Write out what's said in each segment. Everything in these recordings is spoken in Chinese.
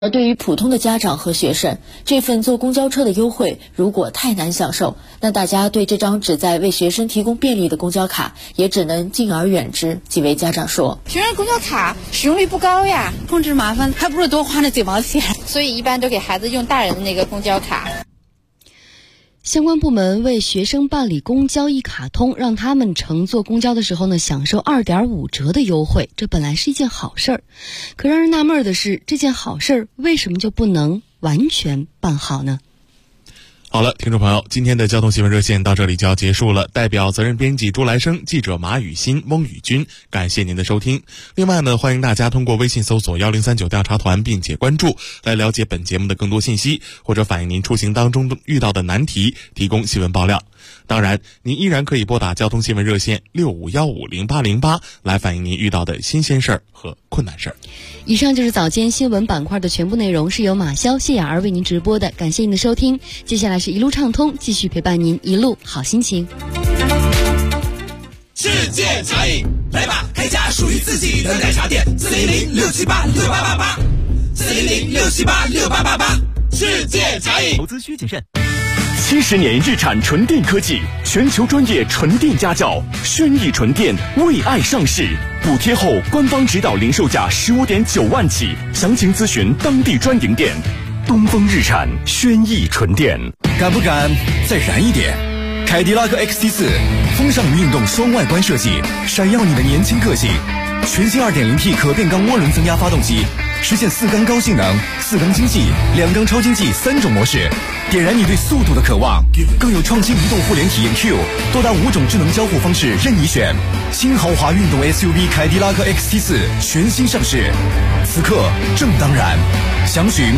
而对于普通的家长和学生，这份坐公交车的优惠如果太难享受，那大家对这张旨在为学生提供便利的公交卡也只能敬而远之。几位家长说， 学生公交卡使用率不高呀，控制麻烦，还不如多花那9毛钱，所以一般都给孩子用大人的那个公交卡。 相关部门为学生办理公交一卡通，让他们乘坐公交的时候呢，享受2.5折的优惠，这本来是一件好事儿。可让人纳闷的是，这件好事儿为什么就不能完全办好呢？ 好了，听众朋友，今天的交通新闻热线到这里就要结束了。代表责任编辑朱来生、记者马雨欣、翁宇军，感谢您的收听。另外呢，欢迎大家通过微信搜索1039调查团并且关注，来了解本节目的更多信息，或者反映您出行当中遇到的难题，提供新闻爆料。当然，您依然可以拨打交通新闻热线65150808来反映您遇到的新鲜事儿和困难事儿。 以上就是早间新闻板块的全部内容，是由马潇、谢雅儿为您直播的，感谢您的收听。接下来是一路畅通，继续陪伴您一路好心情。 世界茶饮，来吧，开家属于自己的奶茶店，400-678-6888，400-678-6888，世界茶饮。 投资需谨慎。70年日产纯电科技，全球专业纯电家教，轩逸纯电为爱上市，补贴后官方指导零售价15.9万起，详情咨询当地专营店。东风日产轩逸纯电， 敢不敢再燃一点？凯迪拉克 XT4 风尚与运动双外观设计，闪耀你的年轻个性。全新 2.0T 可变缸涡轮增压发动机，实现4缸高性能、4缸经济、2缸超经济3种模式，点燃你对速度的渴望。更有创新移动互联体验 Q， 多达5种智能交互方式任你选。新豪华运动 SUV 凯迪拉克 XT4 全新上市，此刻正当然。详询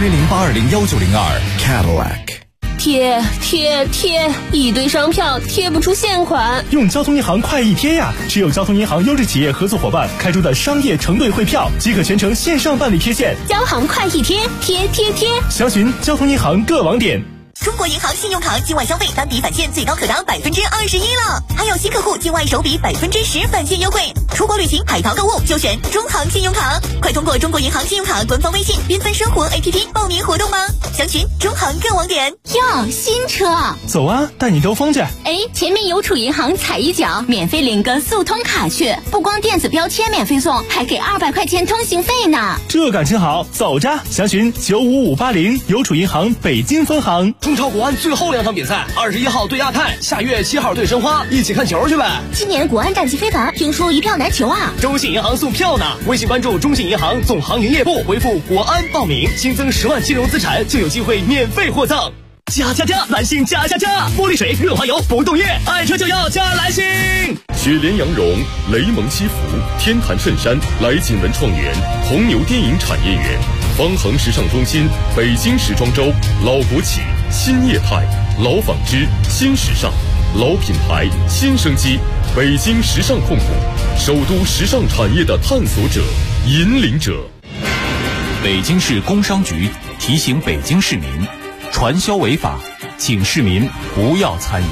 400-820-1902 Cadillac。 贴，一堆商票贴不出现款。 用交通银行快易贴呀！只有交通银行优质企业合作伙伴开出的商业承兑汇票，即可全程线上办理贴现。 交行快易贴，贴。 详询交通银行各网点。 中国银行信用卡境外消费单笔返现最高可达21%了，还有新客户境外首笔10%返现优惠。出国旅行、海淘购物就选中行信用卡，快通过中国银行信用卡官方微信缤纷生活 APP 报名活动吧。详询中行各网点。 哟，新车， 走啊，带你兜风去。 前面邮储银行踩一脚，免费领个速通卡去，不光电子标签免费送，还给200块钱通行费呢。 这感情好，走着。详询95580邮储银行北京分行。 中超国安最后2场比赛，21号对亚太，下月7号对申花，一起看球去呗。 今年国安战绩非凡，听说一票难求啊。 中信银行送票呢，微信关注中信银行总行营业部，回复国安报名，新增10万金融资产就有机会免费获赠。加，蓝星加，玻璃水、润滑油、不动液，爱车就要加蓝星。 雪莲羊绒、雷蒙西服、天坛衬衫、来锦文创园、红牛电影产业园、方恒时尚中心、北京时装周、老国企、新业态、老纺织、新时尚、老品牌、新生机，北京时尚控股，首都时尚产业的探索者、引领者。 北京市工商局提醒北京市民，传销违法，请市民不要参与。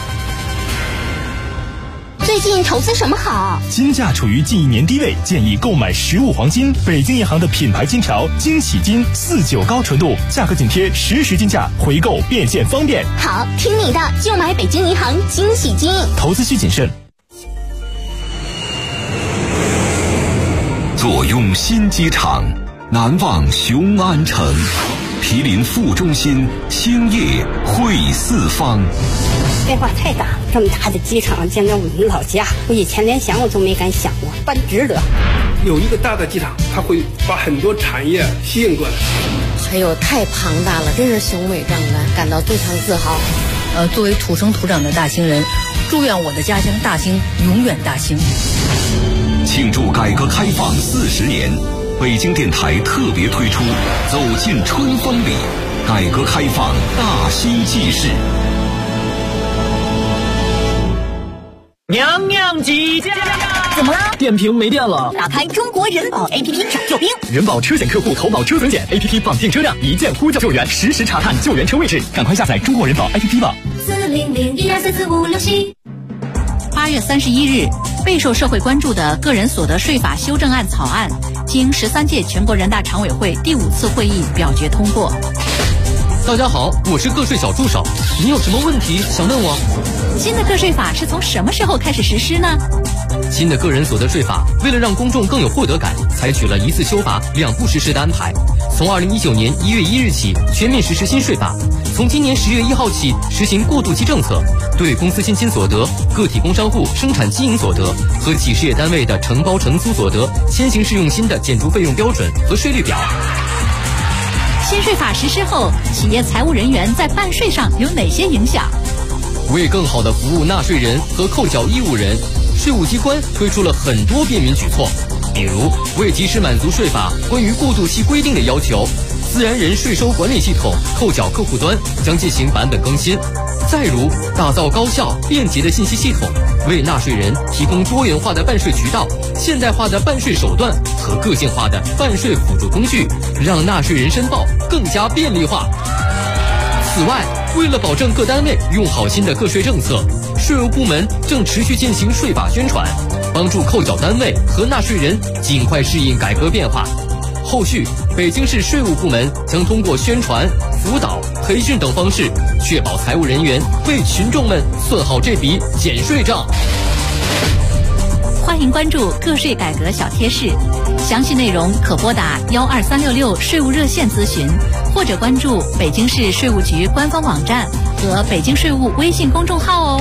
最近投资什么好？ 金价处于近1年低位，建议购买实物黄金。北京银行的品牌金条惊喜金49高纯度，价格紧贴实时金价，回购变现方便。 好，听你的，就买北京银行惊喜金。 投资需谨慎。 坐拥新机场，难忘雄安城。毗邻副中心，兴业汇四方。 变化太大，这么大的机场，见到我们老家，我以前连想我都没敢想过，办值得。 有一个大的机场，它会把很多产业吸引过来。 还有太庞大了，真是雄伟壮观，感到非常自豪。 作为土生土长的大兴人，祝愿我的家乡大兴永远大兴。 庆祝改革开放40年。北京电台特别推出《走进春风里》，改革开放大兴记事。 娘娘几家？ 怎么了？ 电瓶没电了。 打开中国人保 APP 找救兵。 人保车险客户投保车损险 APP 绑定车辆，一键呼叫救援，实时查看救援车位置。赶快下载中国人保 APP 吧。 40012344567。8月31日，备受社会关注的个人所得税法修正案草案经13届全国人大常委会第5次会议表决通过。 大家好，我是个税小助手，你有什么问题想问我？ 新的个税法是从什么时候开始实施呢？ 新的个人所得税法为了让公众更有获得感，采取了一次修法2步实施的安排。从2019年1月1日起全面实施新税法，从今年10月1号起实行过渡期政策，对公司现金所得、个体工商户生产经营所得和企事业单位的承包承租所得先行适用新的减除费用标准和税率表。 新税法实施后，企业财务人员在办税上有哪些影响？ 为更好地服务纳税人和扣缴义务人，税务机关推出了很多便民举措，比如为及时满足税法关于过渡期规定的要求，自然人税收管理系统扣缴客户端将进行版本更新。再如打造高效便捷的信息系统，为纳税人提供多元化的办税渠道、现代化的办税手段和个性化的办税辅助工具，让纳税人申报更加便利化。此外，为了保证各单位用好新的个税政策，税务部门正持续进行税法宣传，帮助扣缴单位和纳税人尽快适应改革变化。后续，北京市税务部门将通过宣传、辅导、培训等方式，确保财务人员为群众们算好这笔减税账。 欢迎关注个税改革小贴士，详细内容可拨打12366税务热线咨询，或者关注北京市税务局官方网站和北京税务微信公众号哦。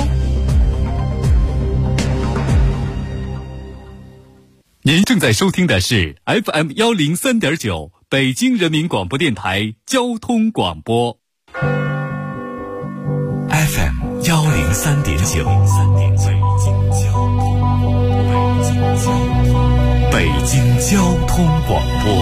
您正在收听的是 FM 103.9北京人民广播电台交通广播。 FM 103.9北京交通广播，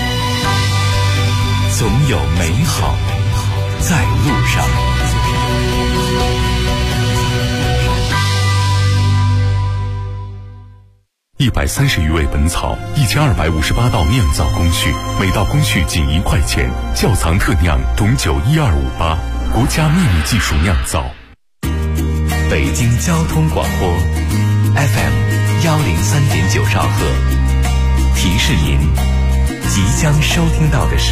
总有美好在路上。130余味本草，1258道酿造工序，每道工序仅1块钱。窖藏特酿董酒12588，国家秘密技术酿造。北京交通广播 FM 103.9兆赫，提示您即将收听到的是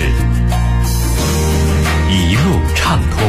一路畅通。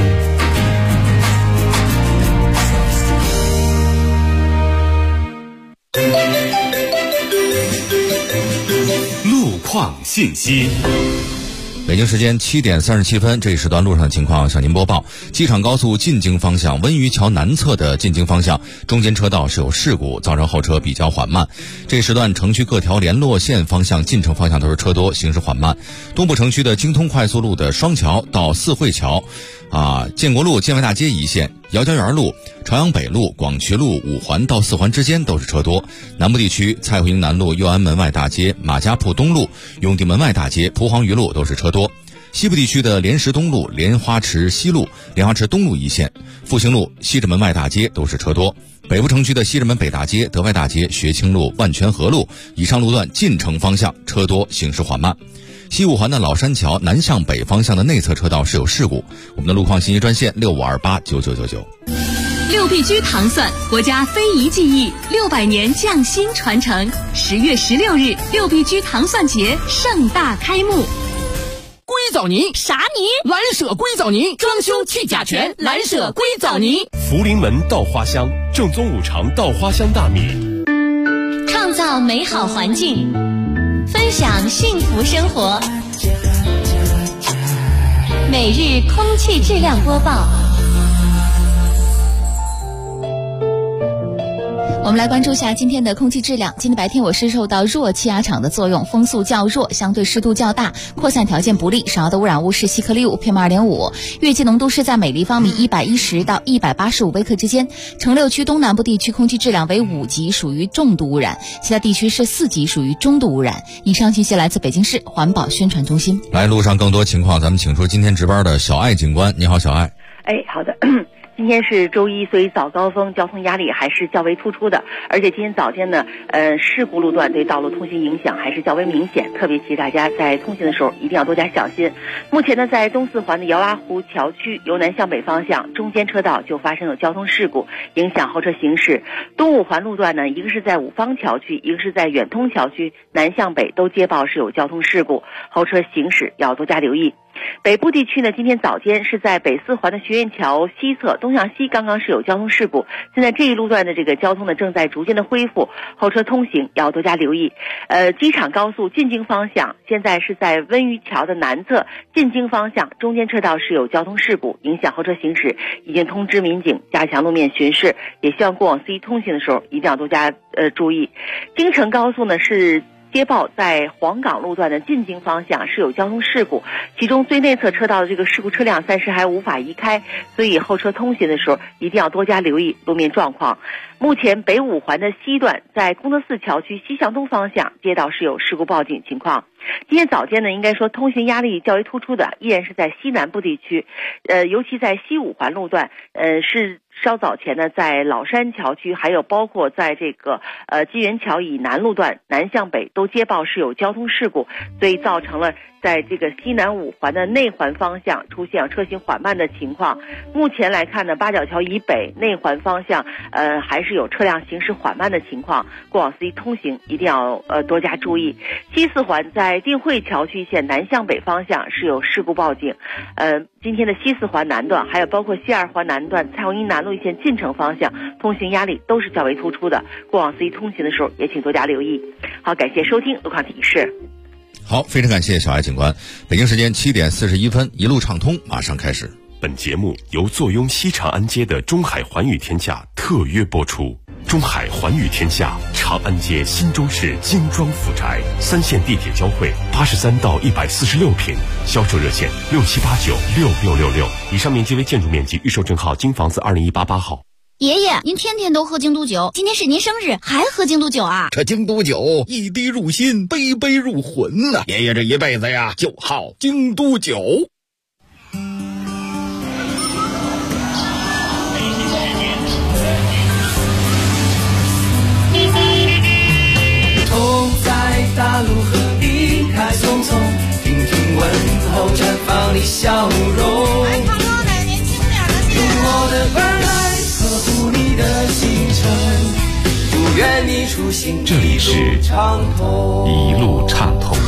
路况信息。 北京时间7点37分，这一时段路上的情况向您播报。机场高速进京方向温榆桥南侧的进京方向中间车道是有事故，造成后车比较缓慢。这一时段城区各条联络线方向进城方向都是车多，行驶缓慢。东部城区的京通快速路的双桥到四惠桥建国路建外大街一线、姚家园路、朝阳北路、广渠路5环到4环之间都是车多。南部地区蔡慧营南路、右安门外大街、马家铺东路、永定门外大街、蒲黄榆路都是车多。西部地区的莲石东路、莲花池西路、莲花池东路一线、复兴路、西直门外大街都是车多。北部城区的西直门北大街、德外大街、学清路、万泉河路以上路段进城方向车多，行驶缓慢。西五环的老山桥南向北方向的内侧车道是有事故。我们的路况信息专线65289999。 6必居糖蒜，国家非遗技艺600年匠心传承。10月16日，6必居糖蒜节盛大开幕。 硅藻泥啥泥？蓝舍硅藻泥，装修去甲醛，蓝舍硅藻泥。 福临门稻花香，正宗5常稻花香大米。 创造美好环境，分享幸福生活。每日空气质量播报。 我们来关注一下今天的空气质量。今天白天我市受到弱气压场的作用，风速较弱，相对湿度较大，扩散条件不利，少的污染物是细颗粒物 PM2.5， 月季浓度是在每立方米110到185微克之间。城6区东南部地区空气质量为5级，属于重度污染，其他地区是4级，属于中度污染。以上信息来自北京市环保宣传中心。 来，路上更多情况，咱们请出今天值班的小艾警官。你好，小艾。 好的。 今天是周一，所以早高峰交通压力还是较为突出的，而且今天早间呢，事故路段对道路通行影响还是较为明显，特别提醒大家在通行的时候一定要多加小心。目前呢，在东四环的姚洼湖桥区由南向北方向中间车道就发生了交通事故，影响后车行驶。东五环路段呢，一个是在五方桥区，一个是在远通桥区，南向北都接报是有交通事故，后车行驶要多加留意。北部地区呢，今天早间是在北四环的学院桥西侧东向西刚刚是有交通事故，现在这一路段的这个交通呢正在逐渐的恢复，后车通行要多加留意。机场高速进京方向现在是在温榆桥的南侧进京方向中间车道是有交通事故，影响后车行驶，已经通知民警加强路面巡视，也希望过往司机通行的时候一定要多加注意。京承高速呢是接报在黄岗路段的进京方向是有交通事故，其中最内侧车道的这个事故车辆暂时还无法移开，所以后车通行的时候一定要多加留意路面状况。目前北五环的西段在功德寺桥区西向东方向街道是有事故报警情况。今天早间呢，应该说通行压力较为突出的依然是在西南部地区，尤其在西五环路段，是稍早前呢，在老山桥区，还有包括在这个金源桥以南路段南向北都接报是有交通事故，所以造成了在这个西南五环的内环方向出现车行缓慢的情况。目前来看呢，八角桥以北内环方向还是有车辆行驶缓慢的情况，过往司机通行一定要多加注意。西四环在定慧桥区线南向北方向是有事故报警，今天的西四环南段还有包括西二环南段蔡锺营南路一线进城方向通行压力都是较为突出的，过往司机通行的时候也请多加留意。好，感谢收听路况提示。 好，非常感谢小艾警官。北京时间7点41分，一路畅通马上开始。 本节目由坐拥西长安街的中海环宇天下特约播出。中海环宇天下，长安街新中市精装府宅，3线地铁交汇，83到146平，销售热线67896666。以上面积为建筑面积，预售证号京房子20188号。 爷爷，您天天都喝京都酒，今天是您生日，还喝京都酒啊？ 这京都酒一滴入心，杯杯入魂呐！爷爷这一辈子呀，就好京都酒。 风在大陆和云开匆匆，听听问候，绽放你笑容。 来唱歌的年轻点的用我的耳来呵护你的行程，祝愿你出行这里是一路畅通。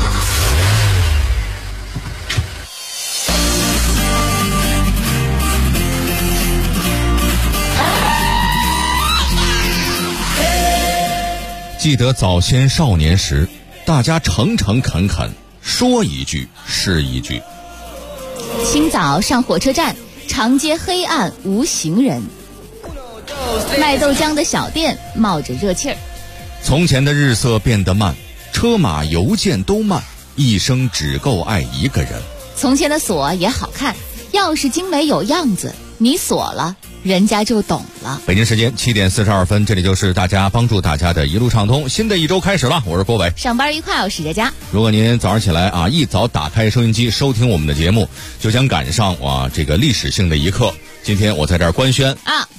记得早先少年时，大家诚诚恳恳，说一句是一句。 清早上火车站，长街黑暗无行人，卖豆浆的小店冒着热气儿。 从前的日色变得慢，车马邮件都慢，一生只够爱一个人。 从前的锁也好看，钥匙精美有样子，你锁了人家就懂了。 北京时间7点42分，这里就是帮助大家的一路畅通。新的一周开始了，我是郭伟。 上班愉快，我是佳佳。 如果您早上起来一早打开收音机收听我们的节目，就将赶上这个历史性的一刻。今天我在这儿官宣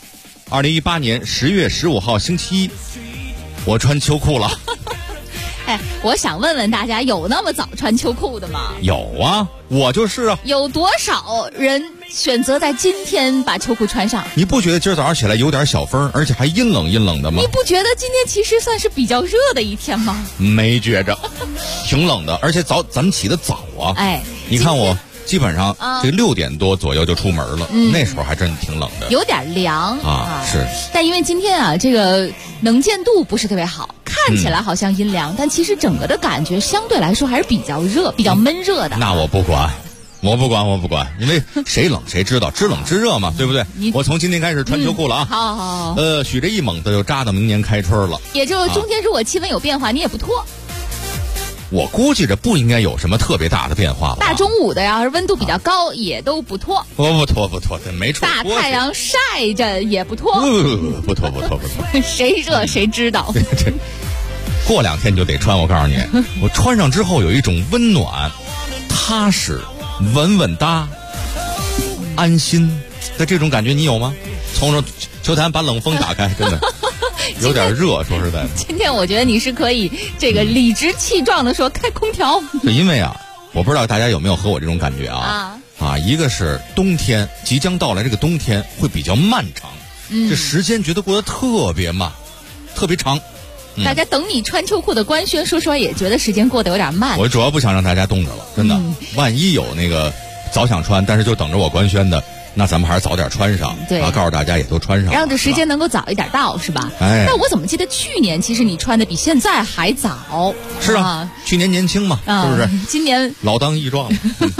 2018年10月15号星期一，我穿秋裤了。 我想问问大家，有那么早穿秋裤的吗？ 有啊，我就是啊。 有多少人选择在今天把秋裤穿上？ 你不觉得今儿早上起来有点小风，而且还阴冷阴冷的吗？ 你不觉得今天其实算是比较热的一天吗？ 没觉着，挺冷的，而且咱们起得早啊。你看我基本上这6点多左右就出门了，那时候还真挺冷的， 有点凉是。 但因为今天这个能见度不是特别好，看起来好像阴凉，但其实整个的感觉相对来说还是比较热、比较闷热的。 那我不管，因为谁冷谁知道，知冷知热嘛，对不对？我从今天开始穿秋裤了啊。 好。 许这一猛子就扎到明年开春了。 也就是中间如果气温有变化，你也不脱。 我估计着不应该有什么特别大的变化吧。 大中午的要是温度比较高，也都不脱。 不脱，没穿。 大太阳晒着也不脱。 不脱。 谁热谁知道。 过2天就得穿，我告诉你，我穿上之后有一种温暖、踏实、稳稳哒、安心的这种感觉，你有吗？ 冲着球坛把冷风打开，真的有点热。说实在的， 今天我觉得你是可以这个理直气壮的说开空调。 因为啊，我不知道大家有没有和我这种感觉啊，一个是冬天即将到来，这个冬天会比较漫长，这时间觉得过得特别慢，特别长。 大家等你穿秋裤的官宣，说实话也觉得时间过得有点慢。 我主要不想让大家冻着了，真的。万一有那个早想穿，但是就等着我官宣的，那咱们还是早点穿上， 对， 告诉大家也都穿上， 让这时间能够早一点到，是吧？ 哎， 但我怎么记得去年其实你穿的比现在还早？ 是啊，去年年轻嘛，是不是？ 今年老当益壮，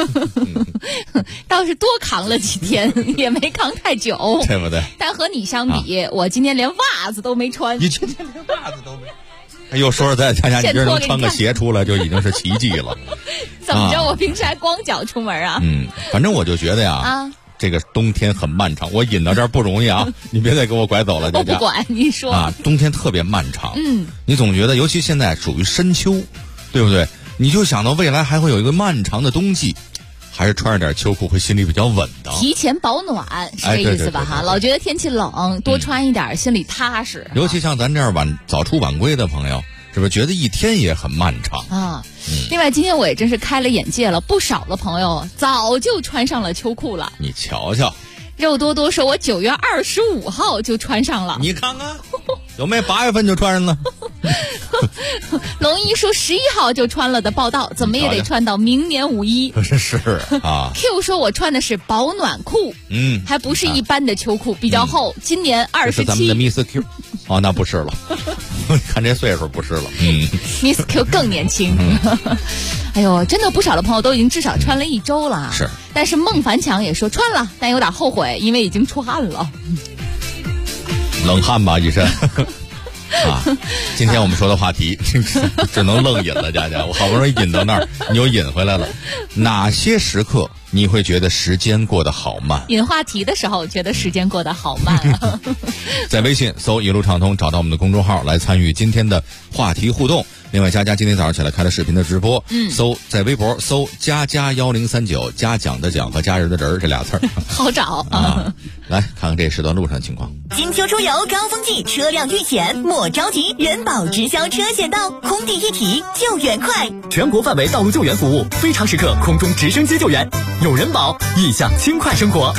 倒是多扛了几天，也没扛太久， 对不对？ 但和你相比，我今天连袜子都没穿。 你今天连袜子都没？哎呦，说实在，佳佳，你这能穿个鞋出来就已经是奇迹了。 怎么着？我平时还光脚出门啊？ 反正我就觉得呀，这个冬天很漫长，我引到这儿不容易啊！你别再给我拐走了，佳佳。 我不管，你说啊，冬天特别漫长。你总觉得，尤其现在属于深秋，对不对？你就想到未来还会有一个漫长的冬季。还是穿着点秋裤会心里比较稳当， 提前保暖是这意思吧？哈，老觉得天气冷，多穿一点，心里踏实。 尤其像咱这样早出晚归的朋友，是不是觉得一天也很漫长啊？另外，今天我也真是开了眼界了，不少的朋友早就穿上了秋裤了。 你瞧瞧， 肉多多说，我9月25号就穿上了。 你看看，有没有8月份就穿上了？ 龙一说11号就穿了的报道，怎么也得穿到明年5一。 是啊。 Q 说我穿的是保暖裤，还不是一般的秋裤，比较厚。今年27。 是咱们的 Miss Q， 那不是了，看这岁数不是了。 Miss Q 更年轻。哎呦，真的不少的朋友都已经至少穿了1周了。 是。但是孟凡强也说穿了，但有点后悔，因为已经出汗了。 冷汗吧一身。今天我们说的话题只能愣引了，佳佳，我好不容易引到那儿，你又引回来了。哪些时刻你会觉得时间过得好慢？ 引话题的时候觉得时间过得好慢啊。 在微信搜一路畅通，找到我们的公众号来参与今天的话题互动。另外，佳佳今天早上起来开了视频的直播，在微博搜佳佳1039，嘉奖的奖和家人的人这俩字儿， 好找啊。 来看看这时段路上的情况。 金秋出游高峰季，车辆遇险莫着急，人保直销车险到，空地一体救援快， 全国范围道路救援服务，非常时刻空中直升机救援，有人保，意向轻快生活。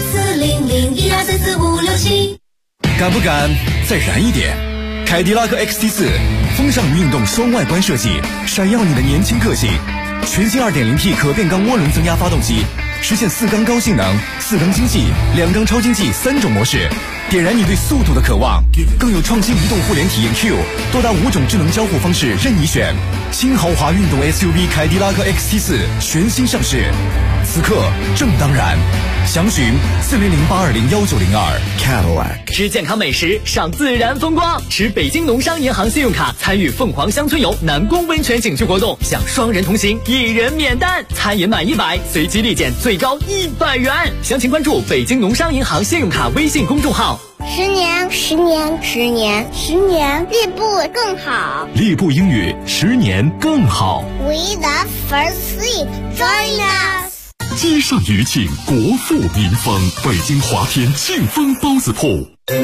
40012344567， 敢不敢再燃一点？凯迪拉克 XT4 风尚与运动双外观设计，闪耀你的年轻个性。全新 2.0T 可变缸涡轮增压发动机，实现4缸高性能、4缸经济、2缸超经济3种模式，点燃你对速度的渴望。更有创新移动互联体验 Q， 多达5种智能交互方式任你选。新豪华运动 SUV 凯迪拉克 XT4 全新上市，此刻正当然。详询400820192 Cadillac。 吃健康美食，赏自然风光，持北京农商银行信用卡参与凤凰乡村游南宫温泉景区活动，享双人同行，1人免单，餐饮满100，随机立减最高100元。详情关注北京农商银行信用卡微信公众号。 10年，10年，10年，10年，立步更好。 立步英语10年更好。 We the first three, join us。 街上余庆，国富民丰，北京华天庆丰包子铺。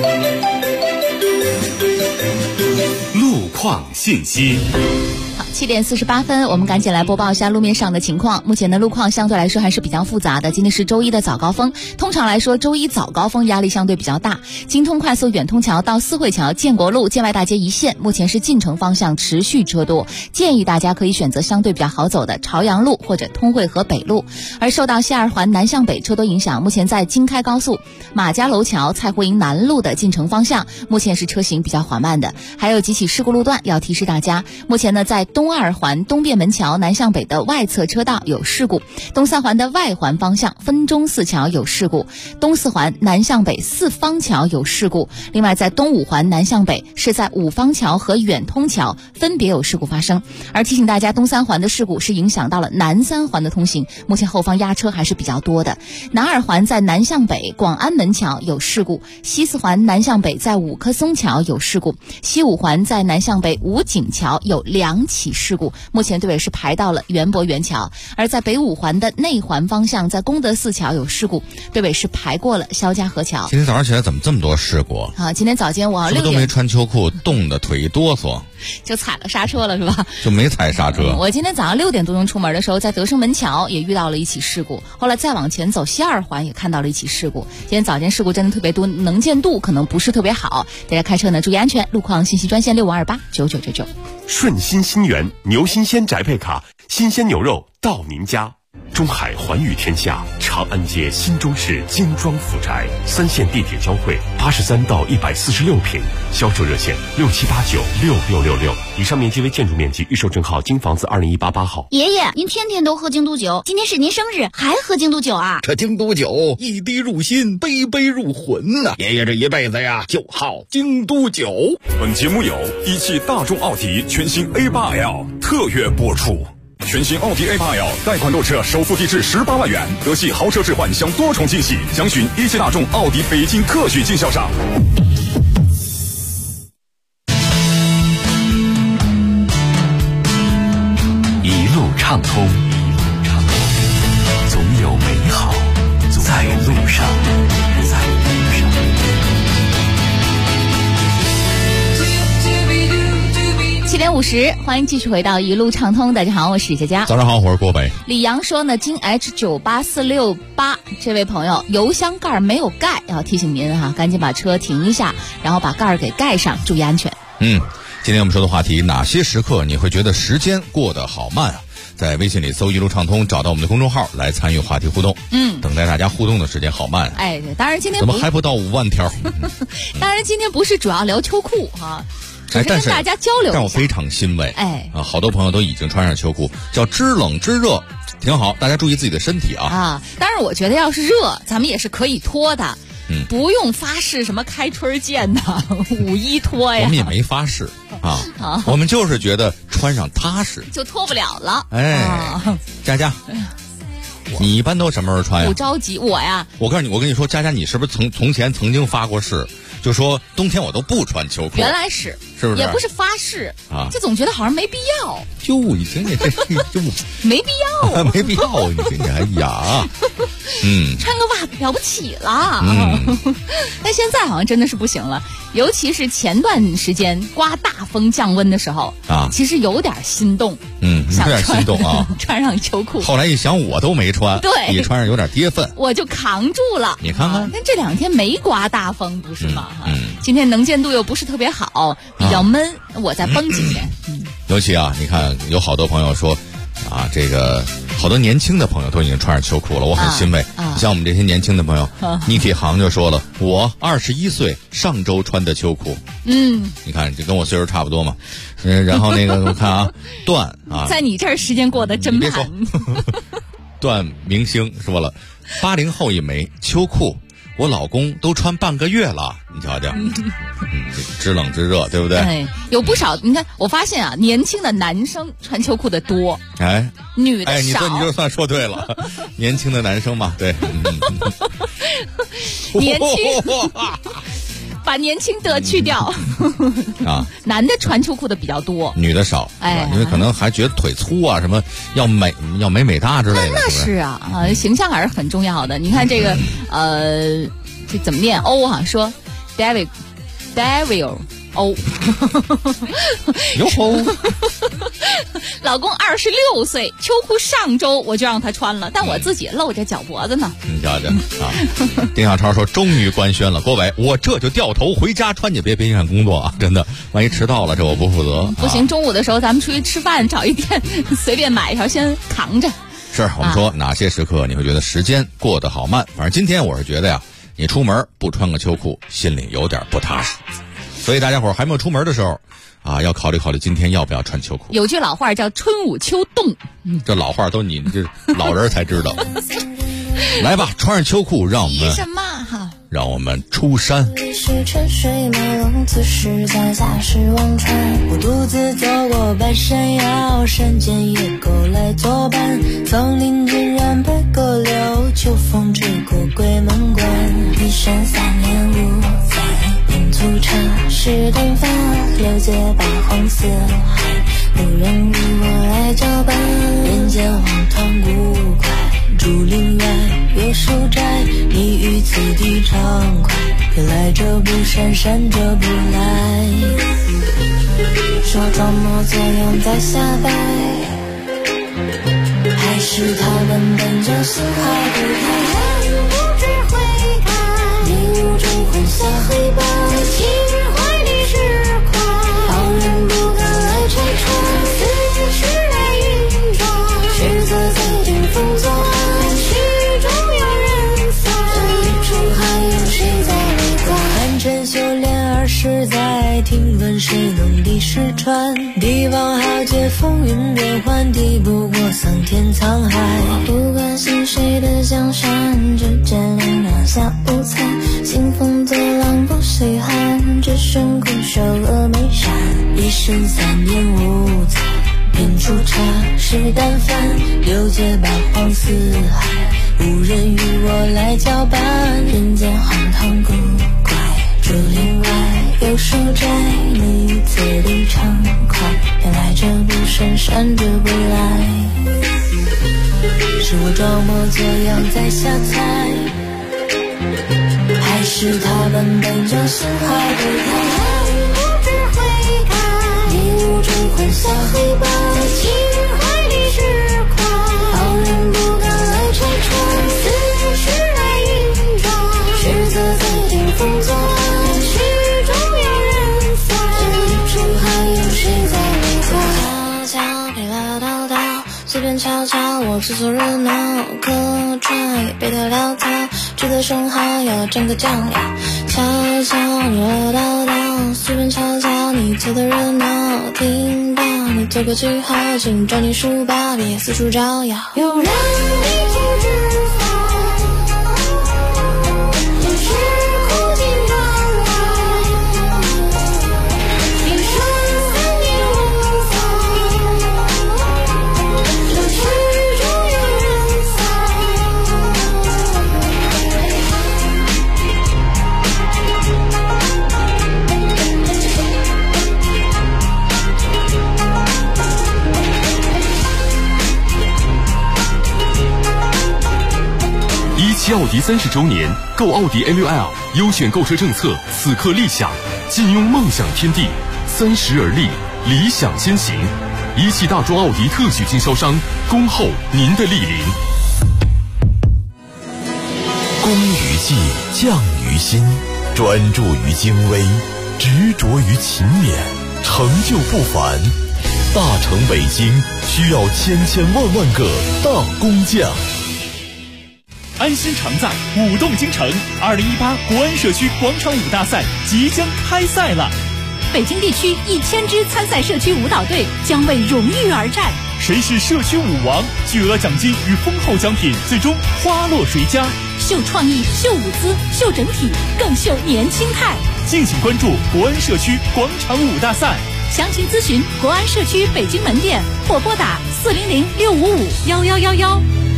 路况信息。 7点48分，我们赶紧来播报一下路面上的情况。目前的路况相对来说还是比较复杂的。今天是周一的早高峰，通常来说周一早高峰压力相对比较大。京通快速远通桥到四惠桥、建国路、建外大街一线，目前是进城方向持续车多，建议大家可以选择相对比较好走的朝阳路或者通惠河北路。而受到西二环南向北车多影响，目前在京开高速马家楼桥、蔡湖营南路的进城方向，目前是车行比较缓慢的。还有几起事故路段要提示大家，目前呢在东2环东便门桥南向北的外侧车道有事故，东3环的外环方向分钟寺桥有事故，东4环南向北四方桥有事故。另外在东5环南向北是在五方桥和远通桥分别有事故发生。而提醒大家，东3环的事故是影响到了南3环的通行，目前后方压车还是比较多的。南2环在南向北广安门桥有事故，西4环南向北在五棵松桥有事故，西5环在南向北武警桥有2 起事故，目前队尾是排到了园博园桥。而在北五环的内环方向，在功德寺桥有事故，队尾是排过了肖家河桥。 今天早上起来怎么这么多事故啊？今天早间我6点是不是都没穿秋裤，冻得腿一哆嗦， 就踩了刹车了是吧？ 就没踩刹车。 我今天早上6点多钟出门的时候，在德胜门桥也遇到了一起事故，后来再往前走西二环也看到了一起事故。今天早间事故真的特别多，能见度可能不是特别好，大家开车呢注意安全。路况信息专线65289999。 顺心新源牛新鲜宅配卡，新鲜牛肉到您家。中海环宇天下，长安街新中市精装府宅，3线地铁交汇，83到146平，销售热线67896666。以上面积为建筑面积，预售证号京房子20188号。 爷爷，您天天都喝京都酒，今天是您生日，还喝京都酒啊？ 这京都酒一滴入心，杯杯入魂呐！爷爷这一辈子呀，就好京都酒。 本节目有一汽大众奥迪全新 A8L 特约播出。全新奥迪 A8L 贷款购车，首付低至18万元，德系豪车置换享多重惊喜，详询一汽大众奥迪北京特许经销商。 一路畅通，总有美好在路上。 7点50，欢迎继续回到一路畅通。大家好，我是佳佳。 早上好，我是郭北。 李阳说呢，京 H98468这位朋友油箱盖没有盖，要提醒您哈，赶紧把车停一下，然后把盖给盖上，注意安全。 今天我们说的话题，哪些时刻你会觉得时间过得好慢啊？在微信里搜一路畅通，找到我们的公众号来参与话题互动。等待大家互动的时间好慢啊！ 哎，当然今天怎么还不到5万条？ 当然今天不是主要聊秋裤哈。只是跟大家交流一下， 但我非常欣慰。好多朋友都已经穿上秋裤，叫知冷知热，挺好。大家注意自己的身体啊！ 当然我觉得要是热，咱们也是可以脱的，不用发誓什么开春见的5·1脱呀。 我们也没发誓啊，我们就是觉得穿上踏实， 就脱不了了。 佳佳，你一般都什么时候穿呀？ 不着急，我呀。 我跟你说，佳佳，你是不是从前曾经发过誓？就说冬天我都不穿秋裤， 原来是不是？ 也不是发誓啊，就总觉得好像没必要。 就你听听这就没必要， 没必要。你听听，哎呀， 穿个袜子了不起了。但现在好像真的是不行了，尤其是前段时间刮大风降温的时候啊，其实有点心动。 有点心动啊， 穿上秋裤。 后来一想，我都没穿， 对， 你穿上有点跌份， 我就扛住了。 你看看， 但这2天没刮大风，不是吗？今天能见度又不是特别好，比较闷，我再绷几天。 尤其啊，你看有好多朋友说啊，这个好多年轻的朋友都已经穿上秋裤了，我很欣慰。像我们这些年轻的朋友，Niki 航就说了，我21岁上周穿的秋裤。你看这跟我岁数差不多嘛。然后那个我看啊，段啊， 在你这儿时间过得真慢。 段明星说了，80后一枚秋裤。我老公都穿半个月了，你瞧瞧，知冷知热，对不对？ 有不少，你看，我发现啊，年轻的男生穿秋裤的多，女的少。 你就算说对了，年轻的男生嘛，对， 年轻。把年轻的去掉啊，男的穿秋裤的比较多， 女的少，因为可能还觉得腿粗啊，什么要美大之类的。 那是啊，形象还是很重要的。你看这个这怎么念欧啊？说 David欧， 哟吼！ 老公26岁，秋裤上周我就让他穿了，但我自己露着脚脖子呢。 你瞧瞧啊！丁小超说：“终于官宣了，郭伟，我这就掉头回家穿去，别影响工作啊！真的，万一迟到了，这我不负责。 不行，中午的时候咱们出去吃饭，找一店随便买一条，先扛着。 是我们说哪些时刻你会觉得时间过得好慢？反正今天我是觉得呀，你出门不穿个秋裤，心里有点不踏实。所以大家伙还没有出门的时候啊，要考虑考虑今天要不要穿秋裤。 有句老话叫春捂秋冻， 这老话都你这老人才知道。来吧，穿上秋裤，让我们出山。 是沉水马龙，此时脚下是忘川。我独自走过半山腰，山间野狗来作伴。丛林尽染白鸽柳，秋风吹过鬼门关。一生3年5载，并促茶是短发，留结八荒四海，无人守宅，你于此地畅快，偏来者不善，善者不来。说装模作样在瞎掰，还是他们本就心怀不开，人不知悔改，你无中混淆黑白，其实怀里是快，好人不敢来拆穿，似是来运转，实则在顶风作案，曲中有人散，这一出还有谁在围观？寒蝉修炼而实在，听闻谁能敌石川？帝王豪杰风云变幻，敌不过桑田沧海。不关心谁的江山，只见两两下午餐，兴风作浪不稀罕，只剩苦守峨眉山。一生3年5载，品出茶是淡饭，六界八荒四海，无人与我来交伴。人间荒唐古怪，竹林外有守宅，你于此地畅快，偏来者不善，善者不来。是我装模作样在瞎猜，还是他们本就心怀不开，人不知悔改，你无中混淆黑白，其实怀里是快，好人不敢来拆穿，似是来运转，实则在顶风作案，曲中有人散，这一出还有谁在围观？悄悄陪唠叨叨，随便瞧瞧我做做热闹，客串也别太潦草，值得生蚝要蘸个酱料。悄悄你唠叨叨，随便瞧瞧你做的热闹，听到你做个句号，请抓紧书包，别四处招摇。有人迷途知返，也是苦尽甘来，一生3年5载，这曲中有人 17奥迪30周年，购奥迪 A6L 优选购车政策此刻立项，尽拥梦想天地，30而立，理想先行。17大众奥迪特许经销商，恭候您的莅临。 工于技，匠于心，专注于精微，执着于勤勉，成就不凡。大成北京需要千千万万个大工匠。 安心常在，舞动京城，2018国安社区广场舞大赛即将开赛了。 北京地区1000支参赛社区舞蹈队将为荣誉而战。 谁是社区舞王？巨额奖金与丰厚奖品，最终花落谁家？ 秀创意，秀舞姿，秀整体，更秀年轻态。 敬请关注国安社区广场舞大赛。 详情咨询国安社区北京门店或拨打400-655-1111。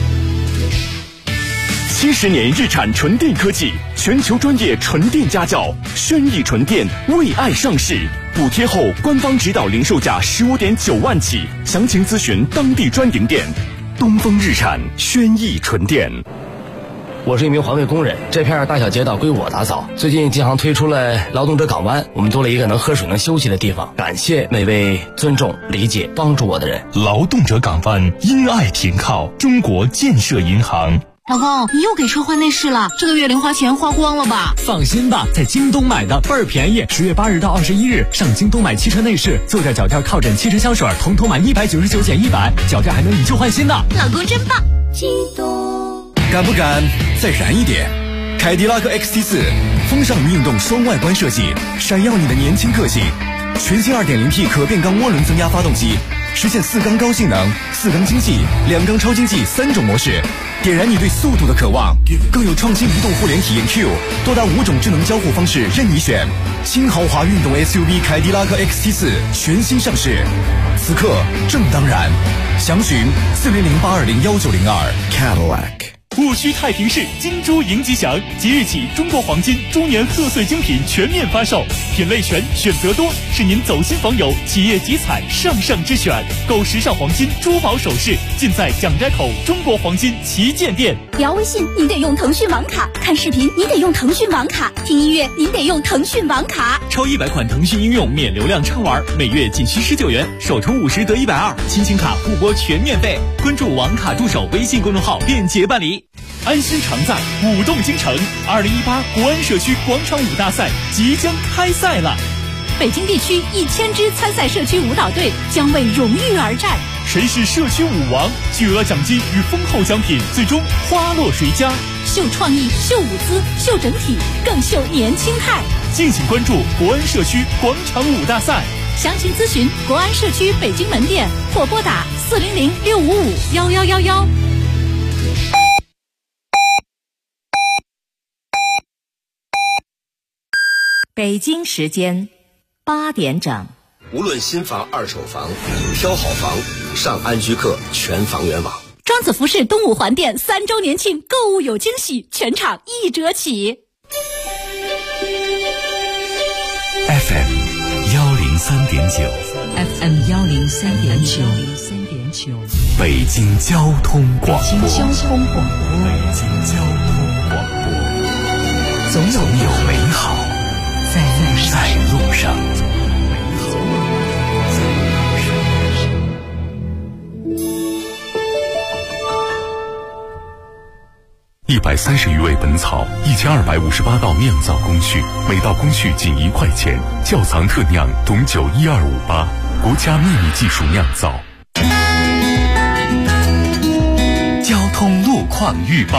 70年日产纯电科技，全球专业纯电家教，轩逸纯电为爱上市，补贴后官方指导零售价15.9万起，详情咨询当地专营店。东风日产轩逸纯电。 我是一名环卫工人，这片大小街道归我打扫。最近京杭推出了劳动者港湾，我们多了一个能喝水能休息的地方。感谢每位尊重、理解、帮助我的人。 劳动者港湾，因爱停靠，中国建设银行。 老公，你又给车换内饰了，这个月零花钱花光了吧？ 放心吧，在京东买的倍儿便宜，10月8日到21日上京东买汽车内饰，坐垫、脚垫、靠枕、汽车香水，统统满199减100，脚垫还能以旧换新的。 老公真棒！ 激动。 敢不敢再燃一点？凯迪拉克 XT4 风尚运动双外观设计，闪耀你的年轻个性。全新 2.0T 可变缸涡轮增压发动机，实现4缸高性能、4缸经济、2缸超经济3种模式，点燃你对速度的渴望。更有创新移动互联体验 Q， 多达5种智能交互方式任你选。新豪华运动 SUV 凯迪拉克 XT4 全新上市，此刻正当然。详询400-820-1902 Cadillac。 务需太平市金猪迎吉祥，即日起中国黄金猪年贺岁精品全面发售，品类全，选择多，是您走亲访友、企业集采上上之选。购时尚黄金珠宝首饰，尽在蒋斋口中国黄金旗舰店。 聊微信你得用腾讯网卡，看视频你得用腾讯网卡，听音乐你得用腾讯网卡。 超100款腾讯应用免流量畅玩，每月仅需19元，首充50得120，亲情卡互拨全免费。关注网卡助手微信公众号便捷办理。安心常在，舞动京城，2018国安社区广场舞大赛即将开赛了。 北京地区1000支参赛社区舞蹈队将为荣誉而战。 谁是社区舞王？巨额奖金与丰厚奖品，最终花落谁家？ 秀创意，秀舞姿，秀整体，更秀年轻态。 敬请关注国安社区广场舞大赛。 详情咨询国安社区北京门店或拨打400-655-1111。 北京时间8点整。 无论新房、二手房，挑好房，上安居客全房源网。 庄子服饰东五环店3周年庆，购物有惊喜，全场1折起。 FM 103.9 FM 103.9， 北京交通广播。 北京交通广播，总有美好在路上。 130余味本草，1258道酿造工序，每道工序仅1块钱。窖藏特酿董酒12588，国家秘密技术酿造。 交通路况预报。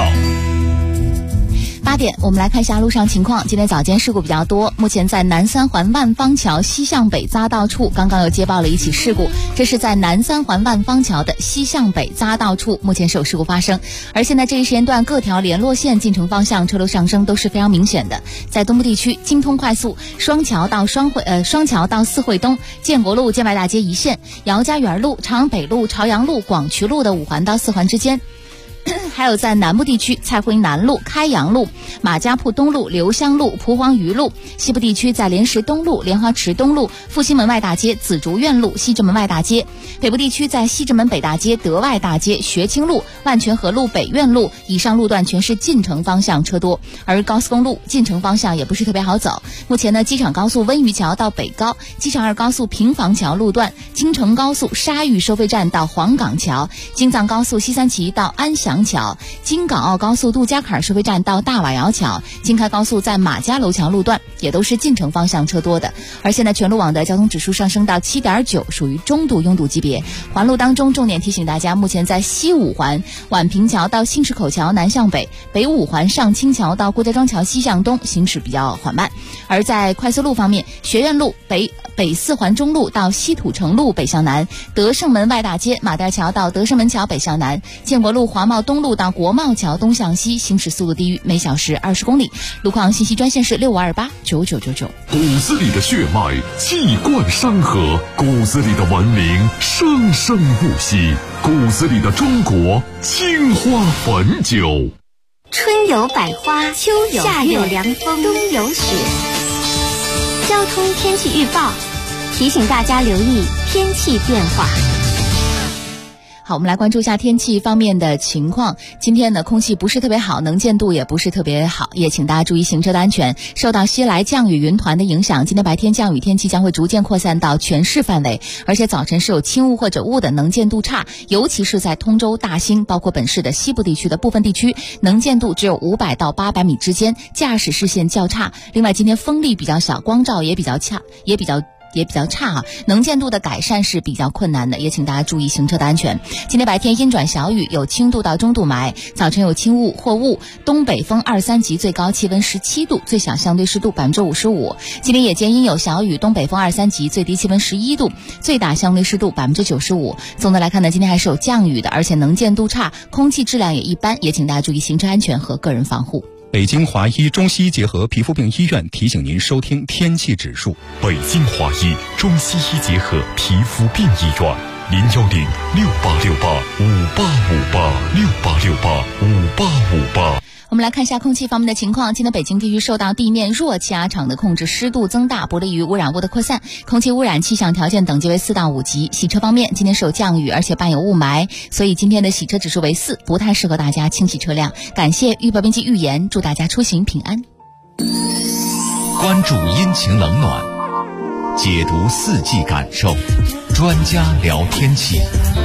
8点，我们来看一下路上情况。今天早间事故比较多，目前在南三环万方桥西向北匝道处刚刚又接报了一起事故，这是在南三环万方桥的西向北匝道处，目前是有事故发生。而现在这一时间段各条联络线进城方向车流上升都是非常明显的。在东部地区，京通快速双桥到四惠东、建国路、建外大街一线，姚家园路、长安北路、朝阳路、广渠路的5环到4环之间。还有在南部地区，蔡胡营南路、开阳路、马家铺东路、留香路、蒲黄榆路；西部地区在莲石东路、莲花池东路、复兴门外大街、紫竹院路、西直门外大街；北部地区在西直门北大街、德外大街、学清路、万泉河路、北院路以上路段全是进城方向车多，而高速公路进城方向也不是特别好走。目前呢，机场高速温榆桥到北高、机场2高速平房桥路段、京承高速沙峪收费站到黄岗桥、京藏高速西三旗到安祥桥、京港澳高速杜家坎收费站到大瓦窑桥、京开高速在马家楼桥路段也都是进城方向车多的。而现在全路网的交通指数上升到7.9，属于中度拥堵级别。环路当中重点提醒大家，目前在西五环宛平桥到信市口桥南向北、北五环上清桥到郭家庄桥西向东行驶比较缓慢。而在快速路方面，学院路北4环中路到西土城路北向南、德胜门外大街马甸桥到德胜门桥北向南、建国路华贸东路到国贸桥东向西行驶速度低于每小时20公里。路况信息专线是65289999。 骨子里的血脉气贯山河，骨子里的文明生生不息，骨子里的中国青花汾酒。 春有百花，秋有夏有凉风，冬有雪。交通天气预报提醒大家留意天气变化。 好，我们来关注一下天气方面的情况。今天呢，空气不是特别好，能见度也不是特别好，也请大家注意行车的安全。受到西来降雨云团的影响，今天白天降雨天气将会逐渐扩散到全市范围，而且早晨是有轻雾或者雾的，能见度差，尤其是在通州、大兴，包括本市的西部地区的部分地区，能见度只有500到800米之间，驾驶视线较差。另外，今天风力比较小，光照也比较差啊，能见度的改善是比较困难的，也请大家注意行车的安全。今天白天阴转小雨，有轻度到中度霾，早晨有轻雾或雾，东北风2、3级，最高气温17度，最小相对湿度55%。今天夜间阴有小雨，东北风2、3级，最低气温11度，最大相对湿度95%。总的来看呢，今天还是有降雨的，而且能见度差，空气质量也一般，也请大家注意行车安全和个人防护。 北京华医中西医结合皮肤病医院提醒您收听天气指数。 北京华医中西医结合皮肤病医院 010-6868-5858，6858-5858。 我们来看一下空气方面的情况。今天北京地区受到地面弱气压场的控制，湿度增大，不利于污染物的扩散，空气污染气象条件等级为4到5级。洗车方面，今天是有降雨，而且伴有雾霾，所以今天的洗车指数为4，不太适合大家清洗车辆。感谢预报编辑预言，祝大家出行平安。 关注阴晴冷暖，解读四季感受，专家聊天气。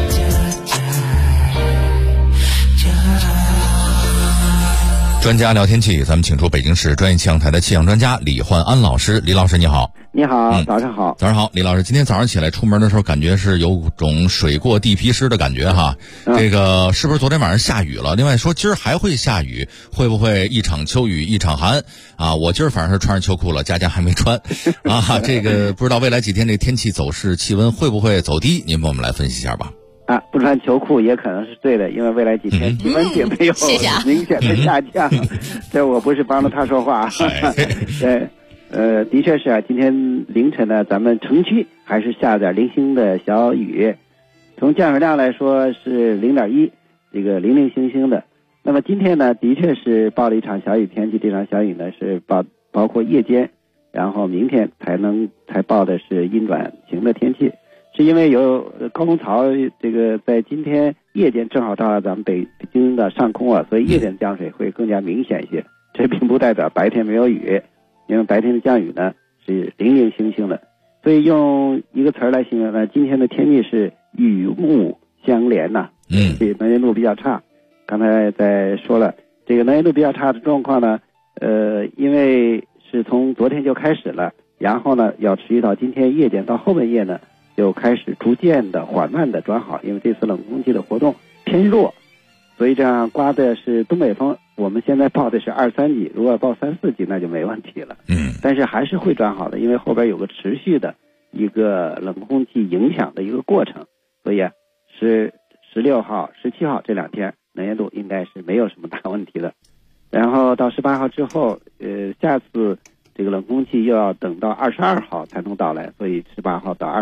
专家聊天气，咱们请出北京市专业气象台的气象专家李焕安老师。李老师你好。 你好，早上好。 早上好，李老师，今天早上起来出门的时候，感觉是有种水过地皮湿的感觉哈。这个是不是昨天晚上下雨了？另外说今儿还会下雨，会不会一场秋雨一场寒啊？我今儿反正是穿上秋裤了，佳佳还没穿啊。这个不知道未来几天这天气走势，气温会不会走低？您帮我们来分析一下吧。 不穿秋裤也可能是对的，因为未来几天气温并没有明显的下降。这我不是帮着他说话。对，的确是啊，今天凌晨呢，咱们城区还是下点零星的小雨，从降水量来说是0.1，这个零零星星的。那么今天呢，的确是报了一场小雨天气，这场小雨呢是包括夜间，然后明天才报的是阴转晴的天气。是因为有高空槽，这个在今天夜间正好到了咱们北京的上空啊，所以夜间降水会更加明显一些。这并不代表白天没有雨，因为白天的降雨呢是零零星星的。所以用一个词儿来形容呢，今天的天气是雨雾相连呐。这能见度比较差。刚才在说了，这个能见度比较差的状况呢，因为是从昨天就开始了，然后呢要持续到今天夜间到后半夜呢。就开始逐渐的缓慢的转好，因为这次冷空气的活动偏弱，所以这样刮的是东北风。我们现在报的是2、3级，如果报3、4级那就没问题了。但是还是会转好的，因为后边有个持续的一个冷空气影响的一个过程，所以是16号、17号这2天能见度应该是没有什么大问题的。然后到18号之后，下次这个冷空气又要等到22号才能到来，所以18号到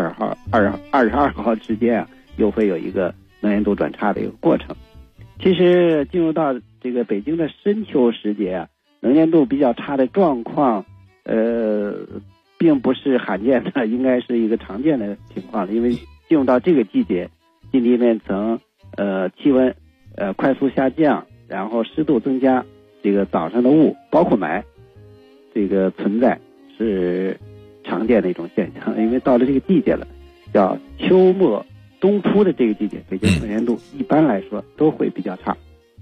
22号之间又会有一个能见度转差的一个过程。其实进入到这个北京的深秋时节能见度比较差的状况，并不是罕见的，应该是一个常见的情况。因为进入到这个季节，近地面层气温快速下降，然后湿度增加，这个早上的雾包括霾这个存在是常见的一种现象。因为到了这个季节了，叫秋末冬初的这个季节，北京能见度一般来说都会比较差。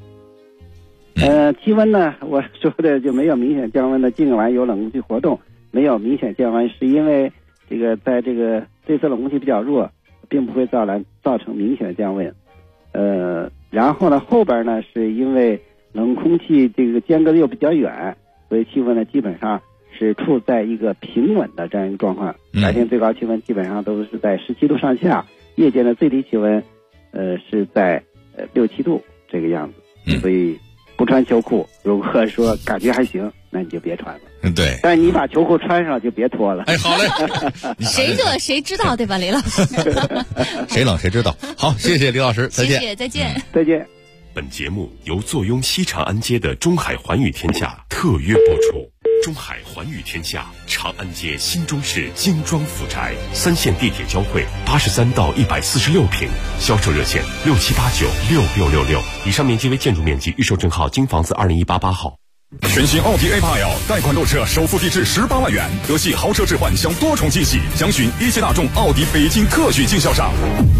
气温呢，我说的就没有明显降温的，尽管有冷空气活动，没有明显降温，是因为这个在这次冷空气比较弱，并不会造成明显的降温。然后呢，后边呢是因为冷空气这个间隔的又比较远，所以气温呢基本上是处在一个平稳的这样一个状况。白天最高气温基本上都是在17度上下，夜间的最低气温是在6、7度这个样子。所以不穿秋裤，如果说感觉还行，那你就别穿了。 对。 但你把秋裤穿上就别脱了。 好嘞。 谁热谁知道，对吧，李老师？ 谁冷谁知道。好，谢谢李老师，再见。 谢谢，再见。 再见。 本节目由坐拥西长安街的中海环宇天下特约播出。中海环宇天下，长安街新中式精装府宅，3线地铁交汇，83到146平，销售热线67896666。以上面积为建筑面积，预售证号京房子20188号。 全新奥迪 A8L 贷款购车首付低至18万元，德系豪车置换享多重惊喜，详询一汽大众奥迪北京特许经销商。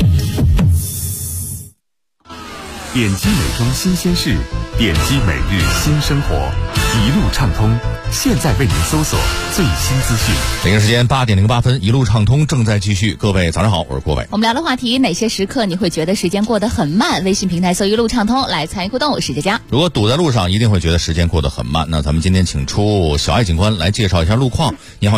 点击美妆新鲜事，点击每日新生活，一路畅通，现在为您搜索最新资讯。 北京时间8点08分，一路畅通正在继续。各位早上好，我是郭伟。 我们聊的话题，哪些时刻你会觉得时间过得很慢？微信平台搜一路畅通来参与互动，我是佳佳。 如果堵在路上，一定会觉得时间过得很慢。那咱们今天请出小爱警官来介绍一下路况。你好，小爱。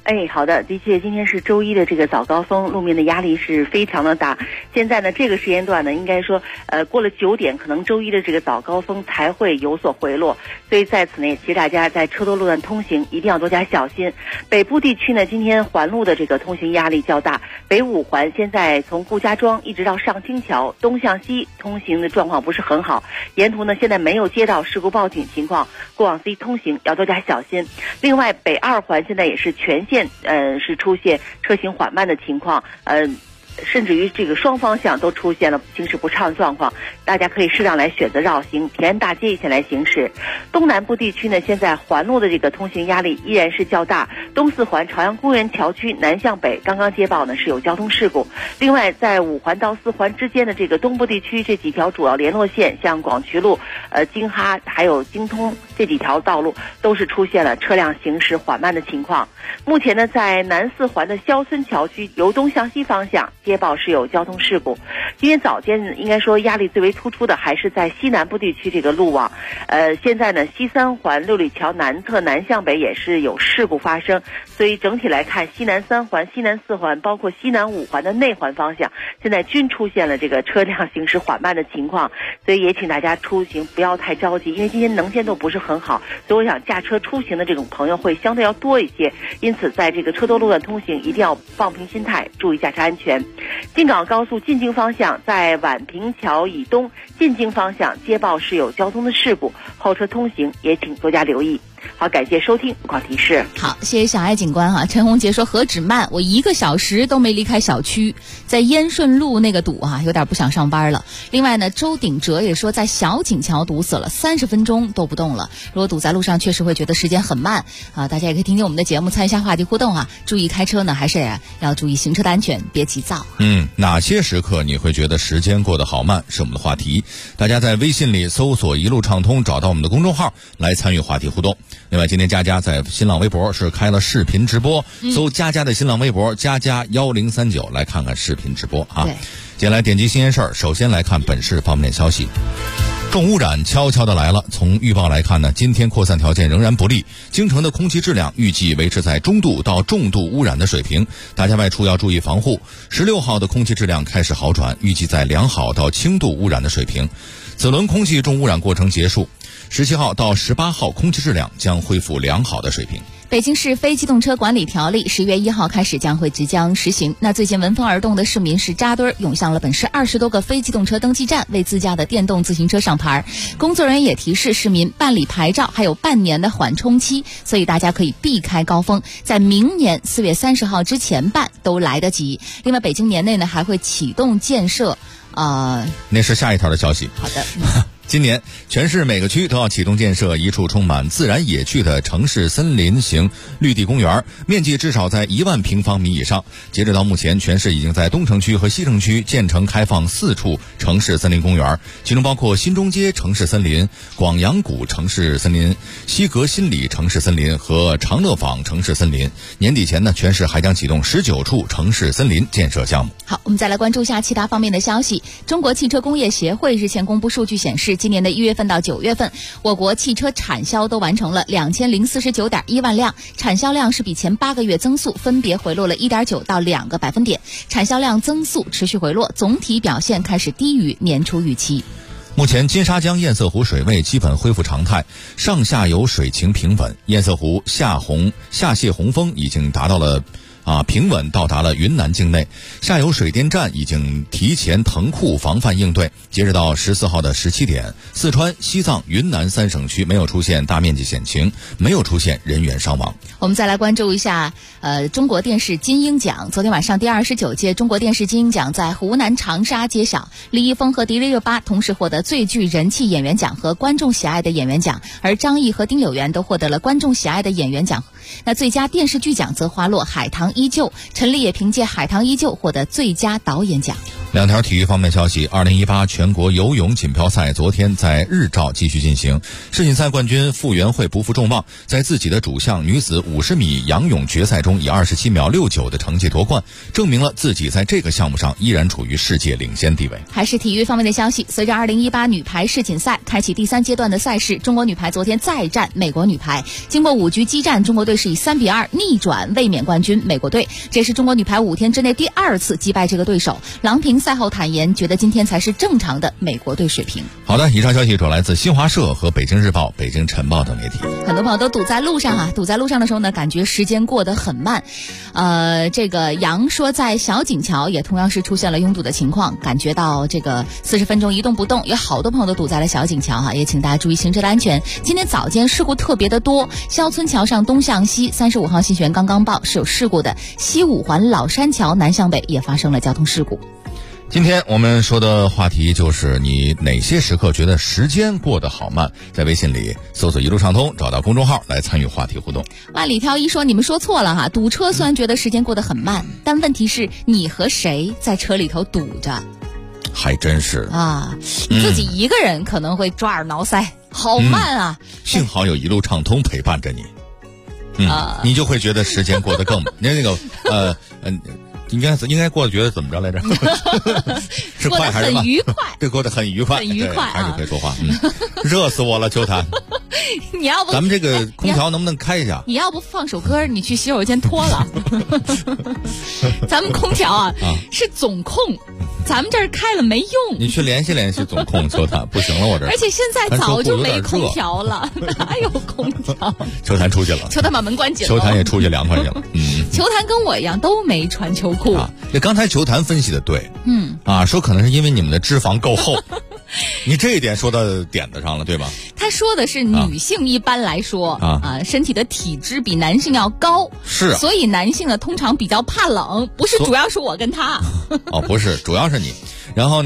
好的，的确，今天是周一的这个早高峰，路面的压力是非常的大。现在呢，这个时间段呢，应该说，过了9点，可能周一的这个早高峰才会有所回落。所以在此呢，也提示大家在车多路段通行一定要多加小心。北部地区呢，今天环路的这个通行压力较大，北5环现在从顾家庄一直到上清桥东向西通行的状况不是很好，沿途呢现在没有接到事故报警情况，过往 C 通行要多加小心。另外，北2环现在也是全线是出现车行缓慢的情况，甚至于这个双方向都出现了行驶不畅的状况，大家可以适当来选择绕行，平安大街一线来行驶。东南部地区呢，现在环路的这个通行压力依然是较大，东4环朝阳公园桥区南向北刚刚接报呢是有交通事故。另外，在5环到4环之间的这个东部地区这几条主要联络线，像广渠路、京哈还有京通这几条道路都是出现了车辆行驶缓慢的情况。目前呢，在南4环的肖村桥区由东向西方向接报是有交通事故。今天早间应该说压力最为突出的还是在西南部地区这个路网，现在呢西3环六里桥南侧南向北也是有事故发生，所以整体来看，西南3环、西南4环，包括西南5环的内环方向，现在均出现了这个车辆行驶缓慢的情况，所以也请大家出行不要太着急，因为今天能见度不是很好，所以我想驾车出行的这种朋友会相对要多一些，因此在这个车多路段通行一定要放平心态，注意驾车安全。京港高速进京方向在宛平桥以东进京方向接报是有交通的事故，后车通行也请多加留意。好，感谢收听路况提示。 好，谢谢小爱警官哈。陈红杰说何止慢，我1个小时都没离开小区，在燕顺路那个堵有点不想上班了。另外呢，周鼎哲也说在小景桥堵死了30分钟都不动了。如果堵在路上，确实会觉得时间很慢啊。大家也可以听听我们的节目，参与一下话题互动注意开车呢，还是要注意行车的安全，别急躁。 哪些时刻你会觉得时间过得好慢？是我们的话题。大家在微信里搜索一路畅通，找到我们的公众号来参与话题互动。另外，今天佳佳在新浪微博是开了视频直播，搜佳佳的新浪微博佳佳1039来看看视频直播啊。接下来点击新鲜事儿，首先来看本市方面消息。重污染悄悄地来了。从预报来看呢，今天扩散条件仍然不利，京城的空气质量预计维持在中度到重度污染的水平，大家外出要注意防护。16号的空气质量开始好转，预计在良好到轻度污染的水平。此轮空气重污染过程结束，17号到18号空气质量将恢复良好的水平。 北京市非机动车管理条例10月1号开始即将实行。那最近闻风而动的市民是扎堆涌向了本市20多个非机动车登记站，为自家的电动自行车上牌。工作人员也提示市民办理牌照还有半年的缓冲期，所以大家可以避开高峰，在明年4月30号之前办都来得及。另外，北京年内呢还会启动建设那是下一条的消息。 好的。 今年全市每个区都要启动建设一处充满自然野趣的城市森林型绿地公园，面积至少在1万平方米以上。截止到目前，全市已经在东城区和西城区建成开放4处城市森林公园，其中包括新中街城市森林、广阳谷城市森林、西阁新里城市森林和长乐坊城市森林。年底前呢，全市还将启动19处城市森林建设项目。 好，我们再来关注一下其他方面的消息。中国汽车工业协会日前公布数据显示，今年的1月份到9月份，我国汽车产销都完成了2049.1万辆，产销量是比前8个月增速分别回落了1.9到2个百分点，产销量增速持续回落，总体表现开始低于年初预期。 目前金沙江堰塞湖水位基本恢复常态，上下游水情平稳，堰塞湖下泄洪峰已经达到了平稳到达了云南境内，下游水电站已经提前腾库防范应对。截止到14号的17点，四川、西藏、云南3省区没有出现大面积险情，没有出现人员伤亡。 我们再来关注一下中国电视金鹰奖。昨天晚上第29届中国电视金鹰奖在湖南长沙揭晓，李易峰和迪丽热巴同时获得最具人气演员奖和观众喜爱的演员奖，而张译和丁柳元都获得了观众喜爱的演员奖。那最佳电视剧奖则花落海棠依旧，陈丽也凭借海棠依旧获得最佳导演奖。 两条体育方面消息，2018全国游泳锦标赛昨天在日照继续进行。世锦赛冠军傅园慧不负众望，在自己的主项女子50米仰泳决赛中以27秒69的成绩夺冠，证明了自己在这个项目上依然处于世界领先地位。 还是体育方面的消息，随着2018女排世锦赛开启第3阶段的赛事，中国女排昨天再战美国女排，经过5局激战，中国队是以3比2逆转卫冕冠军美国队，这是中国女排5天之内第2次击败这个对手。郎平赛后坦言，觉得今天才是正常的美国队水平。 好的，以上消息主要来自新华社和北京日报、北京晨报等媒体。 很多朋友都堵在路上啊，堵在路上的时候呢，感觉时间过得很慢。这个杨说在小景桥也同样是出现了拥堵的情况，感觉到这个40分钟一动不动，有好多朋友都堵在了小景桥哈，也请大家注意行车的安全。今天早间事故特别的多，肖村桥上东向西35号信息源刚刚报是有事故的，西五环老山桥南向北也发生了交通事故。 今天我们说的话题就是你哪些时刻觉得时间过得好慢，在微信里搜索一路畅通，找到公众号来参与话题互动。 万里挑一说，你们说错了哈，堵车虽然觉得时间过得很慢，但问题是你和谁在车里头堵着， 还真是啊，自己一个人可能会抓耳挠腮，好慢啊， 幸好有一路畅通陪伴着你，你就会觉得时间过得更那个应该过得觉得怎么着来着？是快还是慢？ 很愉快， 对，过得很愉快， 很愉快， 还是会说话。热死我了，秋檀。 你要不咱们这个空调能不能开一下？ 你要不放首歌，你去洗手间脱了。咱们空调啊是总控，咱们这儿开了没用。 你去联系联系总控秋檀，不行了，我这。 而且现在早就没空调了，哪有空调？ 秋檀出去了， 秋檀把门关紧了， 秋檀也出去凉快去了。 秋檀跟我一样都没穿秋裤。 这刚才秋檀分析的对，说可能是因为你们的脂肪够厚。你这一点说到点子上了，对吧？ 他说的是女性一般来说身体的体脂比男性要高， 是， 所以男性呢通常比较怕冷，不是主要是我跟他。 不是，主要是你。然后呢，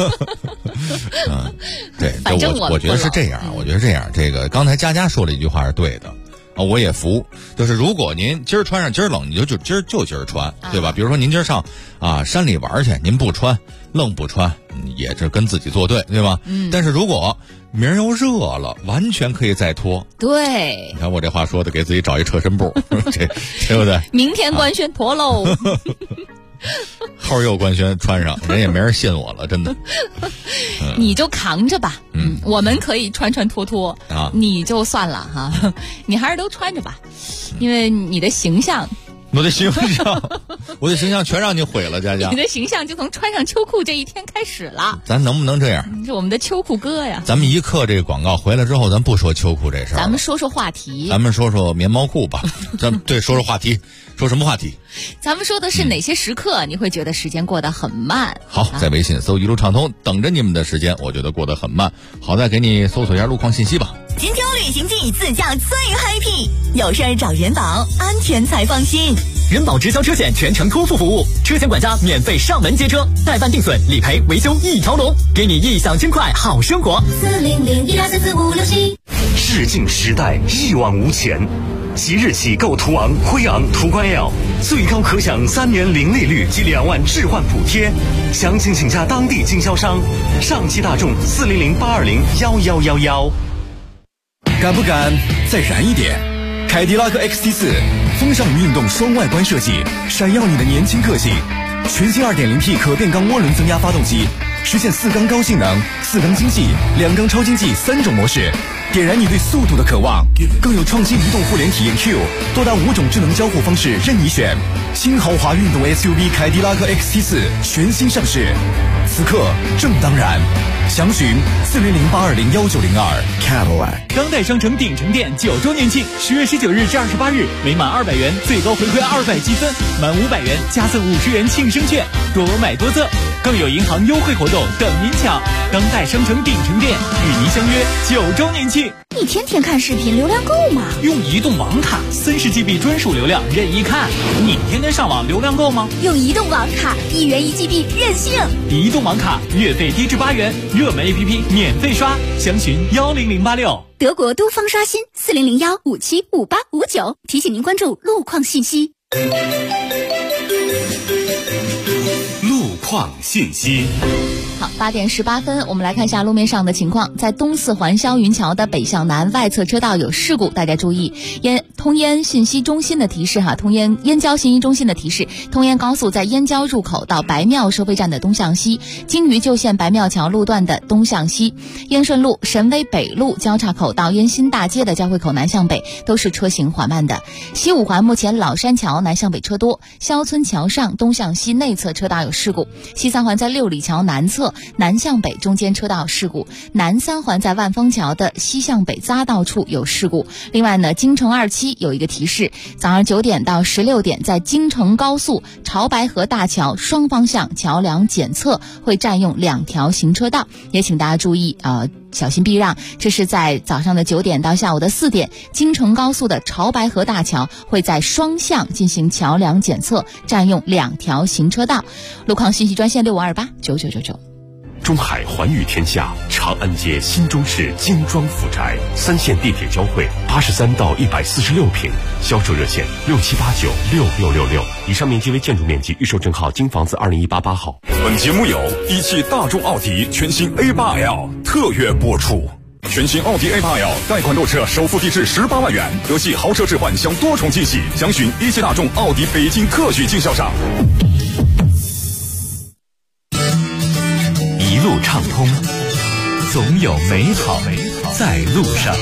对， 反正我觉得是这样，我觉得这样。这个刚才佳佳说了一句话是对的。我也服，就是如果您今儿穿上，今儿冷，你就今儿穿，对吧？比如说您今儿上山里玩去，您不穿，愣不穿，也是跟自己作对，对吧？但是如果明儿又热了，完全可以再脱。 对， 你看我这话说的，给自己找一车身布，这对不对？ 明天官宣脱喽。 后又官宣穿上，人也没人信我了，真的。 你就扛着吧，我们可以穿脱脱你就算了哈，你还是都穿着吧，因为你的形象。 我的形象全让你毁了，佳佳。 你的形象就从穿上秋裤这一天开始了。 咱能不能这样？ 你是我们的秋裤哥呀。 咱们一刻这个广告回来之后，咱不说秋裤这事儿， 咱们说说话题。 咱们说说棉毛裤吧。说说话题。说什么话题？ 咱们说的是哪些时刻你会觉得时间过得很慢？ 好，在微信搜一路畅通，等着你们的时间，我觉得过得很慢。好，再给你搜索一下路况信息吧。 金秋旅行季自驾最 happy， 有事儿找人保，安全才放心。 人保直销车险全程托付服务，车险管家免费上门接车，代办定损、理赔、维修一条龙，给你异想轻快好生活。 400-1244567。 视镜时代一往无前。即日起购途昂、辉昂、途观 L， 最高可享3年零利率及2万置换补贴。详情请加当地经销商。上汽大众400-820-1111。 敢不敢再燃一点？凯迪拉克 XT4 风尚与运动双外观设计，闪耀你的年轻个性。全新 2.0T 可变缸涡轮增压发动机，实现4缸高性能、4缸经济、2缸超经济3种模式，点燃你对速度的渴望。更有创新移动互联体验 Q， 多达5种智能交互方式任你选。新豪华运动 SUV 凯迪拉克 XT4 全新上市，此刻正当然。详询400-820-1902 Cadillac。 当代商城鼎城店9周年庆，10月19日至28日，每满200元最高回馈200积分，满500元加赠50元庆生券，多买多赠，更有银行优惠活动等您抢。当代商城鼎城店与您相约9周年庆。 你天天看视频，流量够吗？ 用移动网卡30GB 专属流量任意看。你天天上网流量够吗？ 用移动网卡1元1GB 任性。 移动网卡月费低至8元，热门 APP 免费刷，详询10086。 德国都方刷新400-1575859，提醒您关注路况信息。 路况创信息。 好，8点18分，我们来看一下路面上的情况。在东四环霄云桥的北向南外侧车道有事故，大家注意。通燕信息中心的提示哈，燕郊信息中心的提示，通燕高速在燕郊入口到白庙收费站的东向西，京渝旧线白庙桥路段的东向西，燕顺路、神威北路交叉口到燕新大街的交汇口南向北都是车行缓慢的。西五环目前老山桥南向北车多，肖村桥上东向西内侧车道有事故，西三环在六里桥南侧南向北中间车道有事故，南三环在万丰桥的西向北匝道处有事故。另外呢，京城27有一个提示，早上9点到16点在京承高速潮白河大桥双方向桥梁检测会占用2条行车道，也请大家注意小心避让。这是在早上的9点到下午的4点，京承高速的潮白河大桥会在双向进行桥梁检测，占用2条行车道。路况信息专线65289999。 中海环宇天下长安街新中式精装府宅，3线地铁交汇，83到146平，销售热线67896666。以上面积为建筑面积，预售证号京房子20188号。 本节目由一汽大众奥迪全新 A8L 特约播出。全新奥迪 A8L 贷款购车首付低至18万元，得系豪车置换享多重惊喜，详询一汽大众奥迪北京科许经销商。 一路畅通，总有美好在路上。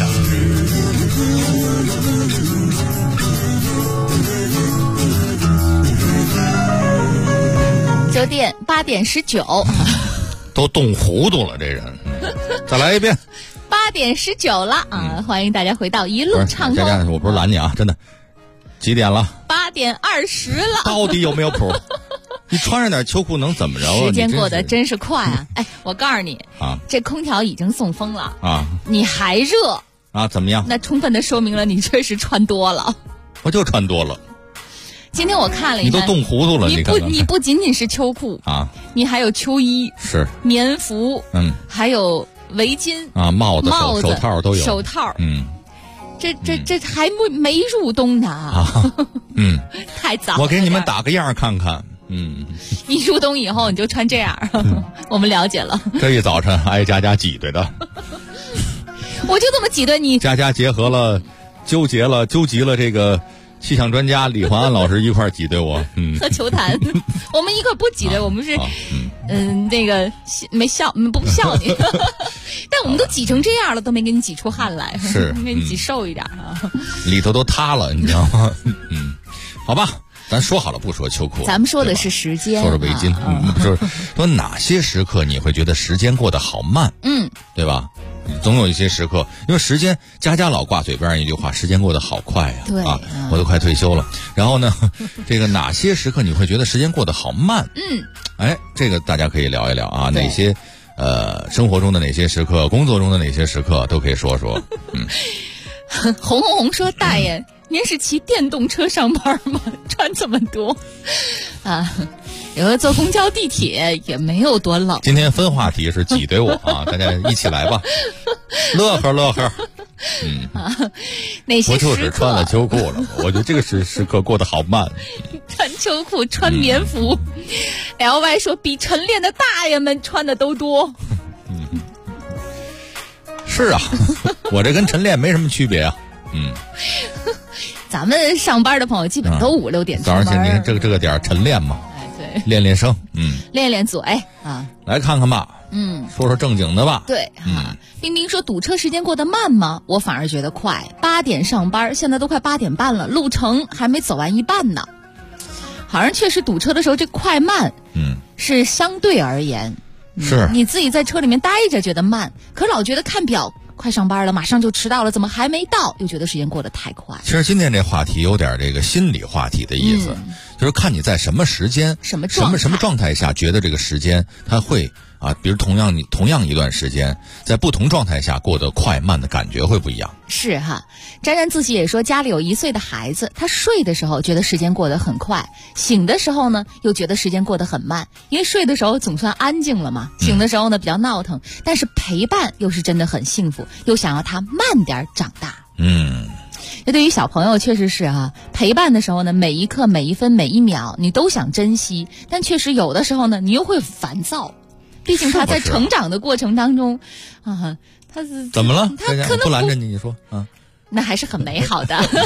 8点19， 都冻糊涂了，这人。再来一遍。 8点19了啊！欢迎大家回到一路畅通。 佳佳，我不是拦你啊，真的。几点了 ？8点20了。 到底有没有谱？你穿上点秋裤能怎么着啊？ 时间过得真是快啊！哎，我告诉你啊，这空调已经送风了啊，你还热啊？怎么样？ 那充分的说明了你确实穿多了。 我就穿多了。 今天我看了一下， 你都冻糊涂了。 你不仅仅是秋裤啊，你还有秋衣， 是棉服，还有围巾啊，帽子、手套都有。 手套，这还没入冬呢啊！太早了。 我给你们打个样看看。 你入冬以后你就穿这样，我们了解了。 这一早晨挨佳佳挤兑的， 我就这么挤兑你。 佳佳纠集了这个气象专家李焕安老师一块挤兑我， 和球坛，我们一块不挤兑，我们是那个没笑，不笑你，但我们都挤成这样了，都没给你挤出汗来， 是给你挤瘦一点啊， 里头都塌了，你知道吗？好吧。咱说好了不说秋裤， 咱们说的是时间， 说说围巾，说哪些时刻你会觉得时间过得好慢，对吧？总有一些时刻，因为时间，佳佳老挂嘴边一句话，时间过得好快呀， 对啊， 我都快退休了。然后呢，这个哪些时刻你会觉得时间过得好慢？哎，这个大家可以聊一聊啊，哪些生活中的哪些时刻，工作中的哪些时刻都可以说说。 红说大爷。您是骑电动车上班吗？穿这么多啊？有的坐公交地铁也没有多冷。 今天分话题是挤兑我啊，大家一起来吧，乐呵。 哪些时刻？ 我就是穿了秋裤了，我觉得这个时刻过得好慢。 穿秋裤，穿棉服。LY 说比晨练的大爷们穿的都多。 是啊，我这跟晨练没什么区别啊。 咱们上班的朋友基本都5、6点早上起你看这个点晨练嘛， 对， 练声， 练嘴啊， 来看看吧，说说正经的吧。 对啊，冰冰说堵车时间过得慢吗？我反而觉得快，8点上班，现在都快8点半了，路程还没走完一半呢。好像确实堵车的时候这快慢，是相对而言， 是你自己在车里面待着觉得慢，可老觉得看表。快上班了，马上就迟到了，怎么还没到？又觉得时间过得太快。 其实今天这话题有点这个心理话题的意思，就是看你在什么时间、什么状态下觉得这个时间它会啊，比如同样一段时间，在不同状态下过得快慢的感觉会不一样。 是哈，沾沾自喜也说家里有1岁的孩子，他睡的时候觉得时间过得很快，醒的时候呢又觉得时间过得很慢，因为睡的时候总算安静了嘛，醒的时候呢比较闹腾，但是陪伴又是真的很幸福，又想要他慢点长大。 那对于小朋友确实是啊，陪伴的时候呢，每一刻每一分每一秒你都想珍惜，但确实有的时候呢，你又会烦躁，毕竟他在成长的过程当中啊，他是怎么了？ 他可能不拦着你说啊。 那还是很美好的。你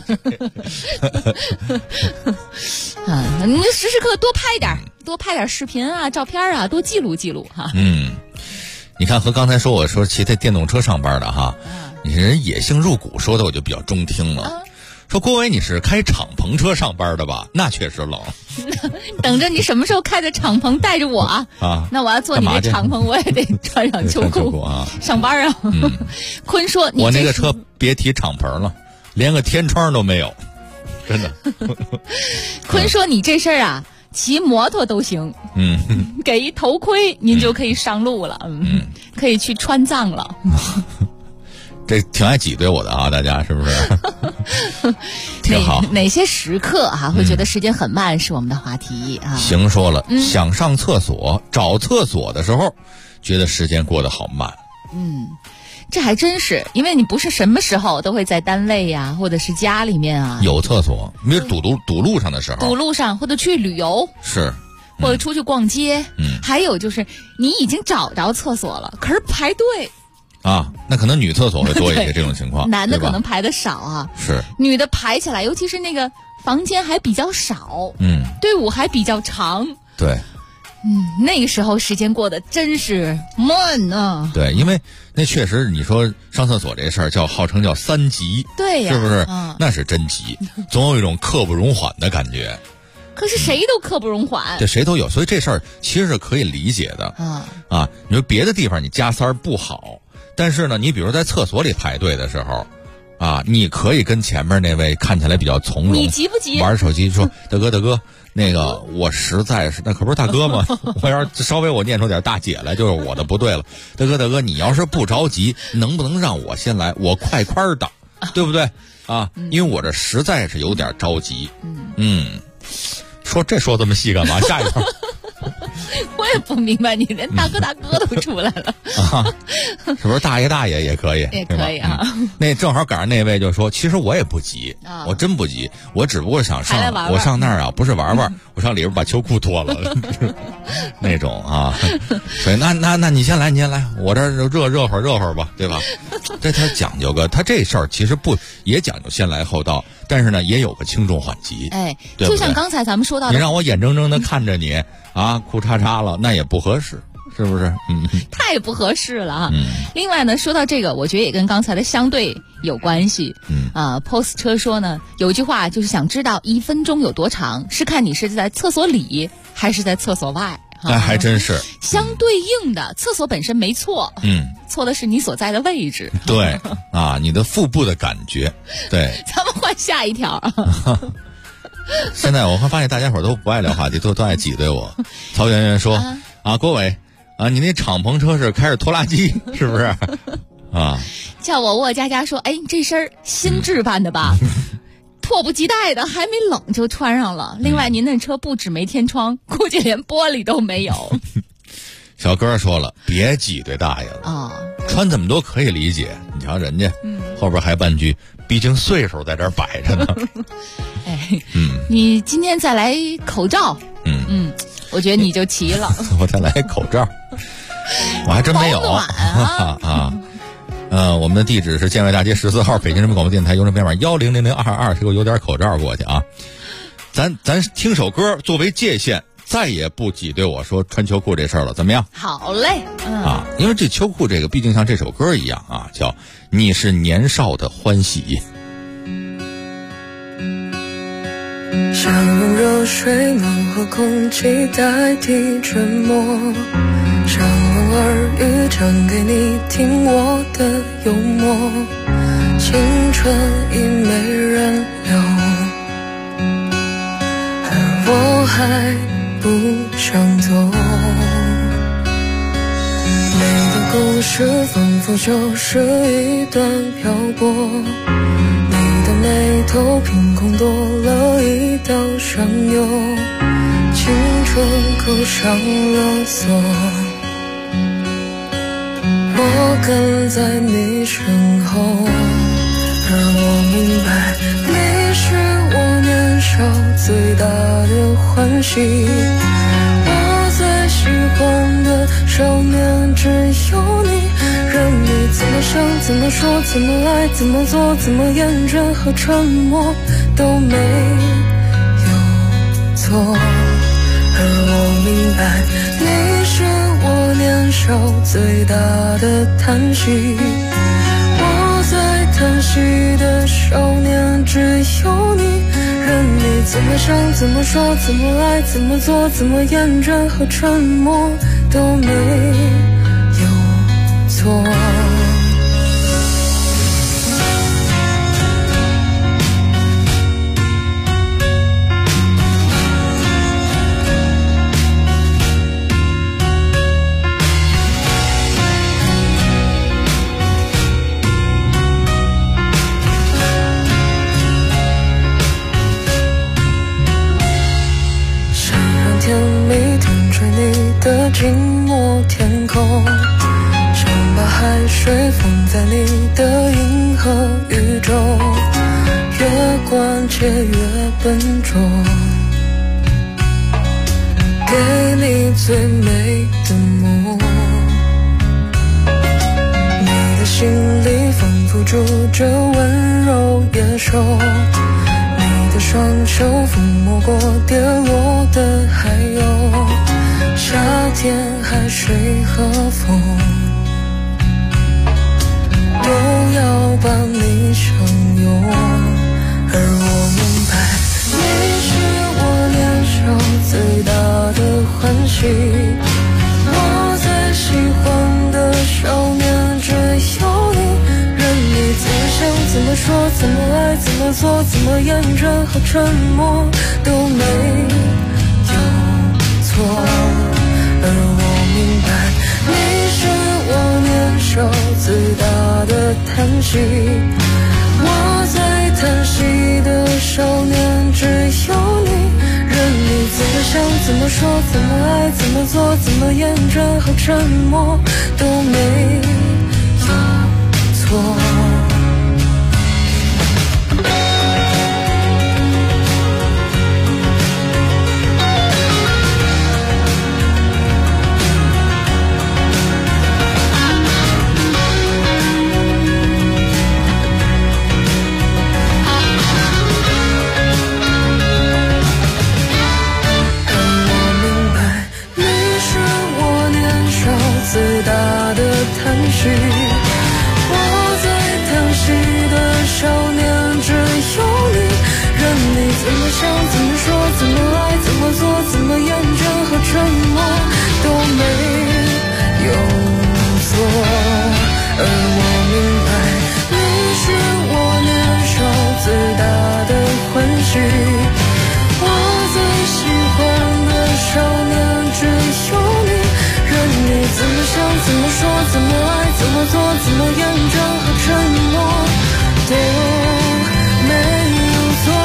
时时刻多拍点视频啊、照片啊，多记录记录哈。 你看和刚才我说骑在电动车上班的哈，你人野性入骨说的我就比较中听了。说郭伟你是开敞篷车上班的吧？那确实冷。 等着你什么时候开着敞篷带着我啊？那我要坐你的敞篷，我也得穿上秋裤啊，上班啊。坤说你我那个车别提敞篷了，连个天窗都没有，真的。 坤说你这事儿啊，骑摩托都行。给一头盔您就可以上路了，可以去川藏了。 这挺爱挤兑我的啊，大家是不是？挺好。 哪些时刻会觉得时间很慢是我们的话题啊。 行说了，想上厕所找厕所的时候，觉得时间过得好慢。 这还真是，因为你不是什么时候都会在单位呀，或者是家里面啊有厕所，没有堵路上的时候， 堵路上或者去旅游是。 或者出去逛街，还有就是你已经找着厕所了，可是排队啊，那可能女厕所会多一些这种情况， 男的可能排的少啊， 是女的排起来，尤其是那个房间还比较少，队伍还比较长， 对， 那个时候时间过得真是慢啊。 对，因为那确实你说上厕所这事儿号称叫3急， 对呀， 是不是？那是真急，总有一种刻不容缓的感觉。 可是谁都刻不容缓， 这谁都有，所以这事儿其实是可以理解的啊。你说别的地方你加塞不好，但是呢，你比如在厕所里排队的时候，啊，你可以跟前面那位看起来比较从容， 你急不急？ 玩手机说大哥，那个我实在是，那可不是大哥吗？我要是稍微我念出点大姐来，就是我的不对了。大哥，你要是不着急，能不能让我先来？我快的，对不对啊？因为我这实在是有点着急。说这么细干嘛？下一段。 我也不明白，你连大哥都出来了啊？是不是大爷也可以？ 也可以啊。 那正好赶上那位就说，其实我也不急，我真不急，我只不过想上，我上那儿啊，不是玩，我上里边把秋裤脱了，那种啊。所以那你先来，我这热会儿吧，对吧？这他讲究个，他这事儿其实不也讲究先来后到，但是呢也有个轻重缓急。对， 就像刚才咱们说到的， 你让我眼睁睁的看着你啊裤叉了，那也不合适，是不是？ 太不合适了啊。另外呢，说到这个，我觉得也跟刚才的相对有关系。POS 车说呢，有句话就是想知道1分钟有多长，是看你是在厕所里还是在厕所外。 那还真是相对应的，厕所本身没错，错的是你所在的位置。 对啊，你的腹部的感觉。对， 咱们换下一条。 现在我会发现大家伙都不爱聊话题，都爱挤兑我。曹圆圆说郭伟啊，你那敞篷车是开着拖拉机是不是啊？ 叫我沃佳佳说，这身新制办的吧？迫不及待的，还没冷就穿上了。另外，您那车不止没天窗，估计连玻璃都没有。 小哥说了，别挤兑大爷了穿这么多可以理解。你瞧人家，后边还半句，毕竟岁数在这儿摆着呢。 你今天再来口罩，我觉得你就齐了。 我再来口罩，我还真没有我们的地址是建外大街14号，北京人民广播电台邮政编码100022，给我邮点口罩过去啊。咱听首歌作为界限，再也不挤兑我说穿秋裤这事儿了，怎么样？ 好嘞， 因为这秋裤这个毕竟像这首歌一样啊，叫你是年少的欢喜。 想用热水暖和空气代替沉默，想用耳语讲给你听我的幽默，青春已没人留，而我还不想走。你的故事仿佛就是一段漂泊，你的眉头凭空多了一道伤忧，青春扣上了锁，我跟在你身后，而我明白最大的欢喜。我最喜欢的少年只有你，任你怎么想怎么说怎么爱怎么做怎么厌倦和沉默都没有错。而我明白你是我年少最大的叹息，我在叹息的少年只有你，任你怎么想怎么说怎么爱怎么做怎么厌倦和沉默都没有错。的静默天空，想把海水放在你的银河宇宙，越关切越笨拙，给你最美的梦。你的心里仿佛住着温柔野兽，你的双手抚摸过跌落的海鸥，夏天海水和风都要把你相拥。而我明白你是我年少最大的欢喜，我最喜欢的少年只有你，任你怎么想怎么说怎么爱怎么做怎么厌倦和沉默都没有错。而我明白你是我年少最大的叹息，我在叹息的少年只有你，任你怎么想怎么说怎么爱怎么做怎么厌倦和沉默都没有错。我在叹息的少年只有你，任你怎么想怎么说怎么爱怎么做怎么厌倦和沉默都没有错。而我明白你是我年少最大的欢喜，我最喜欢的少年只有你，任你怎么想怎么说怎么爱怎么做怎么厌倦和沉默都没有错。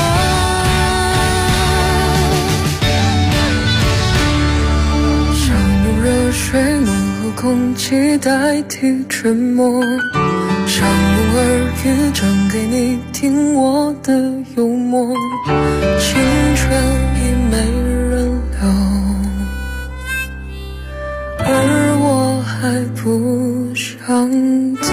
想用热水暖和空气代替沉默，想用耳语讲给你听我的幽默，青春已没人留，而我还不想走。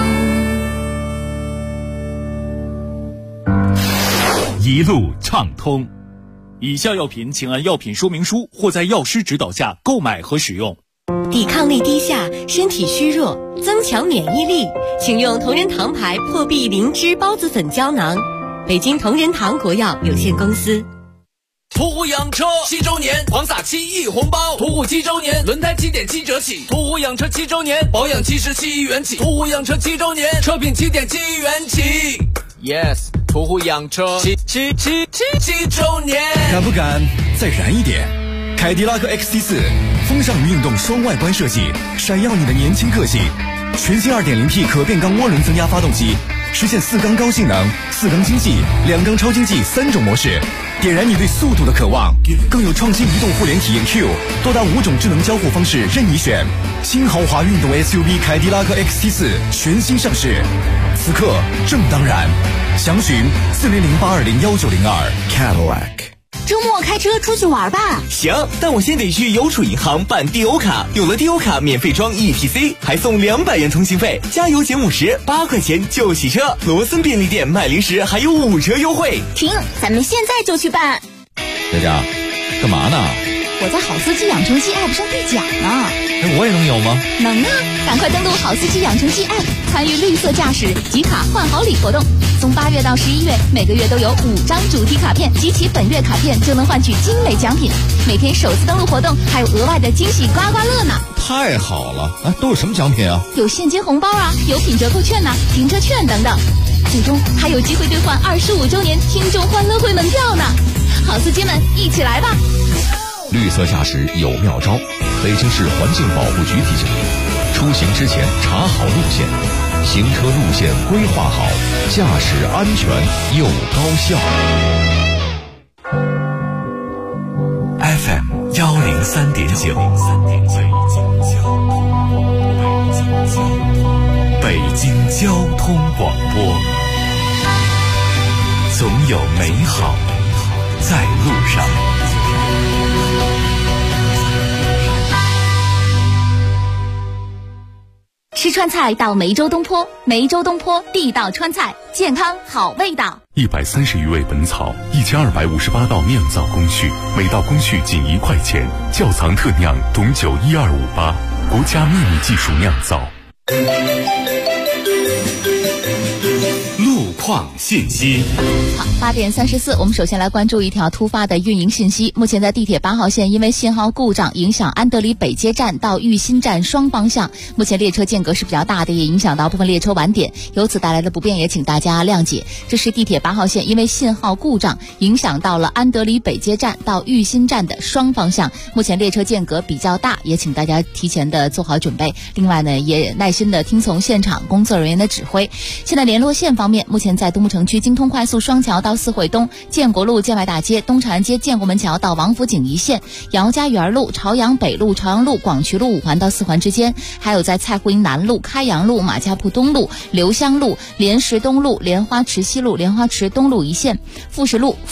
一路畅通。以下药品请按药品说明书或在药师指导下购买和使用。 抵抗力低下，身体虚弱，增强免疫力，请用同仁堂牌破壁灵芝孢子粉胶囊。北京同仁堂国药有限公司。 途虎养车7周年狂撒7亿红包，途虎7周年轮胎7.7折起，途虎养车7周年保养77亿元起，途虎养车7周年车品7.7亿元起。Yes， 途虎养车7周年， 敢不敢再燃一点？凯迪拉克 XT4 风尚与运动双外观设计，闪耀你的年轻个性。全新 2.0T 可变缸涡轮增压发动机，实现4缸高性能、4缸经济、2缸超经济3种模式，点燃你对速度的渴望。更有创新移动互联体验 Q， 多达5种智能交互方式任你选。新豪华运动 SUV 凯迪拉克 XT4 全新上市，此刻正当然。详询4008201902 Cadillac。 周末开车出去玩吧。 行，但我先得去邮储银行办 DO 卡，有了 DO 卡免费装 ETC， 还送200元通信费，加油减50，8块钱就洗车。罗森便利店卖零食还有5折优惠。 停，咱们现在就去办。 佳佳，干嘛呢？ 我在好司机养成记 App 上兑奖呢。 那我也能有吗？ 能啊，赶快登录好司机养成记 App， 参与绿色驾驶集卡换好礼活动。从8月到11月，每个月都有5张主题卡片，集齐本月卡片就能换取精美奖品。每天首次登录活动还有额外的惊喜刮刮乐呢。 太好了！都有什么奖品啊？ 有现金红包啊，有品折扣券呐、停车券等等。最终还有机会兑换25周年听众欢乐会门票呢。好司机们，一起来吧！ 绿色驾驶有妙招，北京市环境保护局提醒您：出行之前查好路线，行车路线规划好，驾驶安全又高效。 FM 103.9，北京交通广播，总有美好在路上。 吃川菜到梅州东坡，梅州东坡地道川菜，健康好味道。 130余味本草，1258道酿造工序，每道工序仅1块钱。窖藏特酿董酒12588，国家秘密技术酿造。 路况信息。 好，8点34，我们首先来关注一条突发的运营信息。目前在地铁8号线，因为信号故障影响安德里北街站到玉新站双方向，目前列车间隔是比较大的，也影响到部分列车晚点，由此带来的不便也请大家谅解。这是地铁8号线因为信号故障影响到了安德里北街站到玉新站的双方向，目前列车间隔比较大，也请大家提前的做好准备。另外呢，也耐心的听从现场工作人员的指挥。现在联络线方面，目前在东部城区京通快速双桥到四惠东、建国路建外大街、东长安街建国门桥到王府井一线、姚家园路、朝阳北路、朝阳路、广渠路5环到4环之间，还有在蔡胡营南路、开阳路、马家铺东路、刘香路、莲石东路、莲花池西路、莲花池东路一线、富士路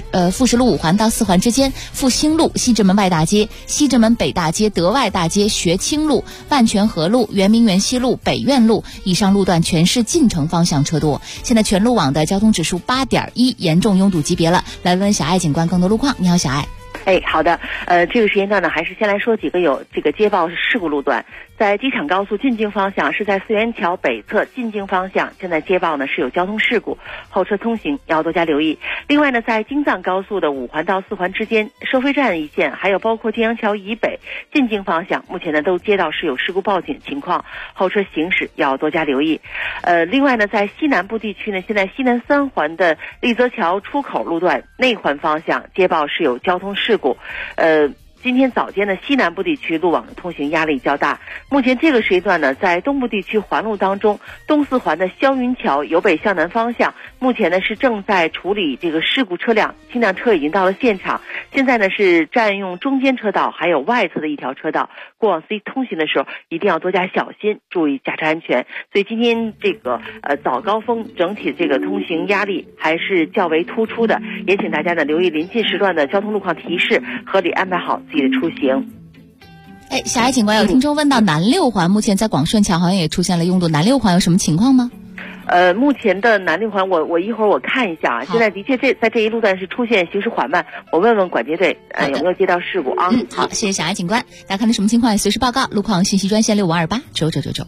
5环到4环之间、复兴路、西直门外大街、西直门北大街、德外大街、学清路、万泉河路、圆明园西路、北苑路以上路段全是进城方向车多。现在全路网的交通指数8.1，严重拥堵级别了。来问小爱警官更多路况。你好，小爱。 好的，这个时间段呢，还是先来说几个有这个接报事故路段。在机场高速进京方向，是在四元桥北侧进京方向，现在接报呢是有交通事故，后车通行要多加留意。另外呢，在京藏高速的5环到4环之间，收费站一线，还有包括金阳桥以北进京方向，目前呢都接到是有事故报警情况，后车行驶要多加留意。另外呢，在西南部地区呢，现在西南3环的立泽桥出口路段内环方向接报是有交通事故，今天早间的西南部地区路网的通行压力较大。目前这个时间段呢，在东部地区环路当中，东4环的霄云桥由北向南方向，目前呢是正在处理这个事故车辆，轻辆车已经到了现场，现在呢是占用中间车道还有外侧的一条车道，过往司机通行的时候一定要多加小心，注意驾车安全。所以今天这个早高峰整体这个通行压力还是较为突出的，也请大家呢留意临近时段的交通路况提示，合理安排好自己的出行。 小爱警官，有听众问到南6环，目前在广顺桥好像也出现了拥堵，南6环有什么情况吗？ 目前的南6环我一会儿我看一下啊，现在的确在这一路段是出现行驶缓慢，我问问管接队有没有接到事故啊？ 好，谢谢小爱警官。大家看到什么情况随时报告，路况信息专线65289999。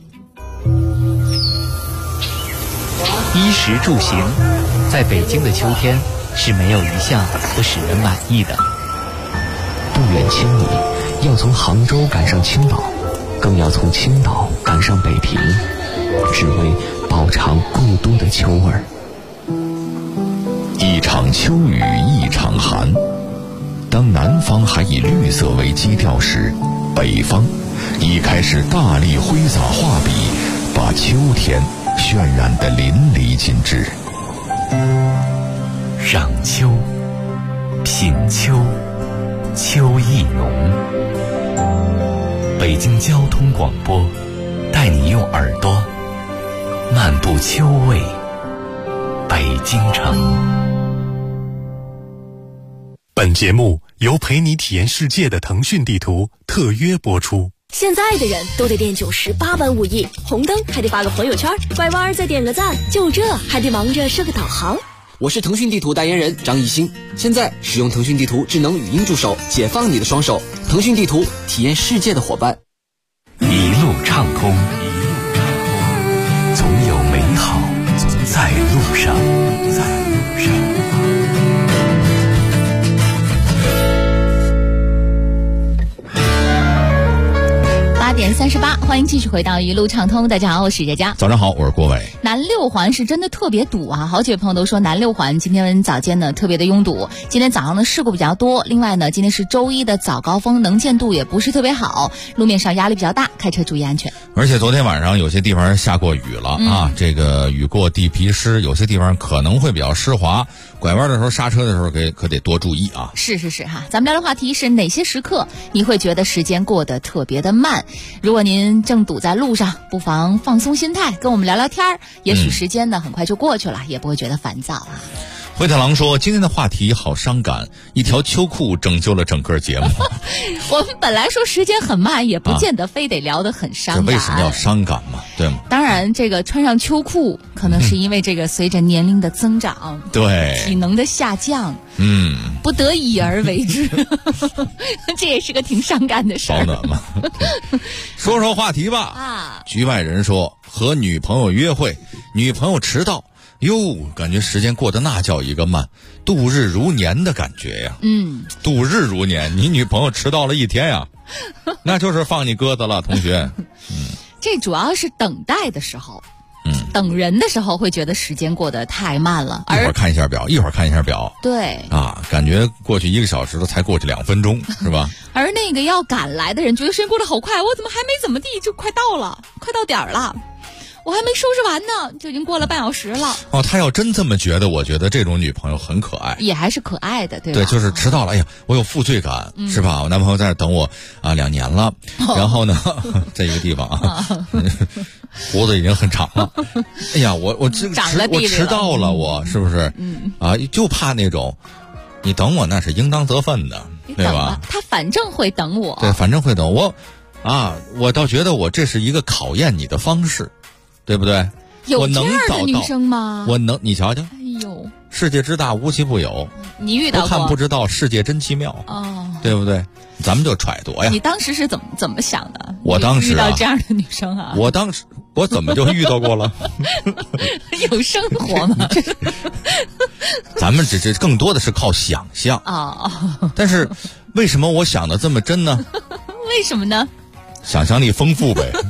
衣食住行，在北京的秋天是没有一项不使人满意的。 不远千里，要从杭州赶上青岛，更要从青岛赶上北平，只为饱尝故都的秋味儿。 一场秋雨一场寒，当南方还以绿色为基调时，北方已开始大力挥洒画笔，把秋天渲染得淋漓尽致。 赏秋，品秋，秋意浓。北京交通广播带你用耳朵漫步秋味北京城。 本节目由陪你体验世界的腾讯地图特约播出。 现在的人都得练98般武艺，红灯还得发个朋友圈，拐弯再点个赞，就这还得忙着设个导航。 我是腾讯地图代言人张艺兴，现在使用腾讯地图智能语音助手，解放你的双手。腾讯地图，体验世界的伙伴。 一路畅通，总有美好在路上。 8点38，欢迎继续回到一路畅通。大家好，我是佳佳。 早上好，我是郭伟。 南六环是真的特别堵啊！好几位朋友都说南六环今天早间呢特别的拥堵，今天早上的事故比较多。另外呢，今天是周一的早高峰，能见度也不是特别好，路面上压力比较大，开车注意安全。 而且昨天晚上有些地方下过雨了啊，这个雨过地皮湿，有些地方可能会比较湿滑，拐弯的时候刹车的时候可得多注意啊。 是哈，咱们聊的话题是哪些时刻你会觉得时间过得特别的慢？如果您正堵在路上，不妨放松心态，跟我们聊聊天，也许时间呢很快就过去了，也不会觉得烦躁啊。 灰太狼说今天的话题好伤感，一条秋裤拯救了整个节目。 我们本来说时间很慢，也不见得非得聊得很伤感。 这为什么要伤感嘛？对吗？ 当然这个穿上秋裤可能是因为这个随着年龄的增长， 对体能的下降，不得已而为之。这也是个挺伤感的事儿。 保暖嘛。说说话题吧啊！局外人说和女朋友约会，女朋友迟到，哟，感觉时间过得那叫一个慢，度日如年的感觉呀。度日如年，你女朋友迟到了一天呀，那就是放你鸽子了，同学。 这主要是等待的时候，等人的时候会觉得时间过得太慢了。 一会儿看一下表，一会儿看一下表， 对啊，感觉过去1个小时了，才过去2分钟，是吧？ 而那个要赶来的人觉得时间过得好快，我怎么还没怎么地就快到了，快到点儿了。我还没收拾完呢，就已经过了半小时了。 哦，他要真这么觉得，我觉得这种女朋友很可爱， 也还是可爱的，对吧？ 对，就是迟到了，哎呀，我有负罪感，是吧？我男朋友在那等我啊2年了，然后呢，在一个地方啊，胡子已经很长了。哎呀，我迟到了，我是不是？啊，就怕那种，你等我那是应当得分的，对吧？ 他反正会等我， 对，反正会等我。啊，我倒觉得我这是一个考验你的方式。对不对？ 有这样的女生吗？ 你瞧瞧。 哎呦， 世界之大无奇不有， 你遇到过？ 不看不知道，世界真奇妙。 哦， 对不对？咱们就揣度呀。 你当时是怎么想的？ 我当时遇到这样的女生啊？ 我怎么就遇到过了？ 有生活吗？ 咱们这更多的是靠想象啊。 但是为什么我想的这么真呢？ 为什么呢？ 想象力丰富呗。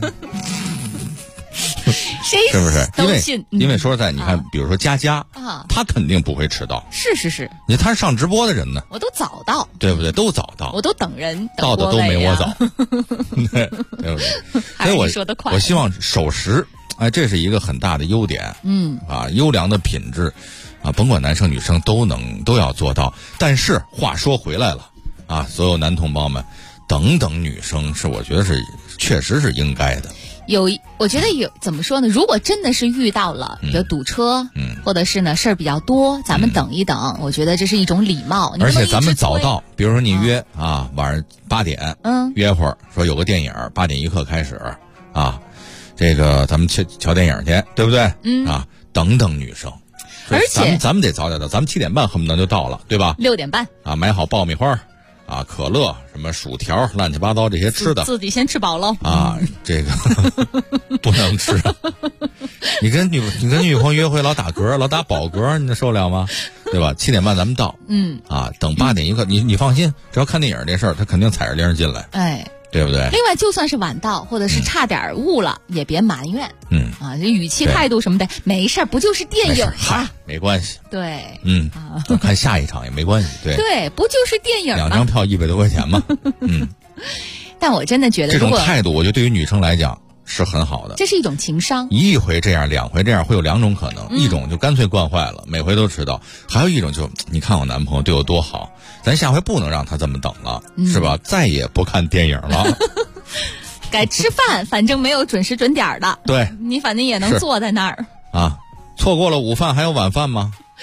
谁是不是？因为说实在，你看，比如说佳佳啊， 她肯定不会迟到。 是。 她是上直播的人呢， 我都早到， 对不对？都早到， 我都等人， 到的都没我早，对不对？所以我希望守时，哎，这是一个很大的优点。优良的品质啊，甭管男生女生都要做到。但是话说回来了啊，所有男同胞们，等女生是我觉得是确实是应该的。 我觉得怎么说呢？如果真的是遇到了，比如堵车，或者是呢事儿比较多，咱们等一等，我觉得这是一种礼貌。 而且咱们早到，比如说你约晚上8点，约会儿说有个电影8点1刻开始啊，这个咱们瞧电影去，对不对？啊，等女生。 而且咱们得早点到，咱们7点半恨不得就到了，对吧 ？6点半啊，买好爆米花。啊，可乐、什么薯条、乱七八糟这些吃的， 自己先吃饱了啊，这个不能吃。你跟女朋友约会老打嗝，老打饱嗝，你能受了吗？对吧？7点半咱们到，等8点1刻，你放心，只要看电影这事儿，他肯定踩着铃进来， 哎， 对不对？ 另外，就算是晚到或者是差点误了，也别埋怨，这语气态度什么的，没事儿，不就是电影吗？ 没关系， 对， 看下一场也没关系， 对，不就是电影吗 ？2张票100多块钱嘛， 但我真的觉得这种态度，我觉得对于女生来讲是很好的， 这是一种情商。 一回这样，2回这样，会有2种可能，一种就干脆惯坏了，每回都迟到；还有一种就你看我男朋友对我多好，咱下回不能让他这么等了，是吧？再也不看电影了。 该吃饭，反正没有准时准点的， 对， 你反正也能坐在那儿啊。错过了午饭还有晚饭吗？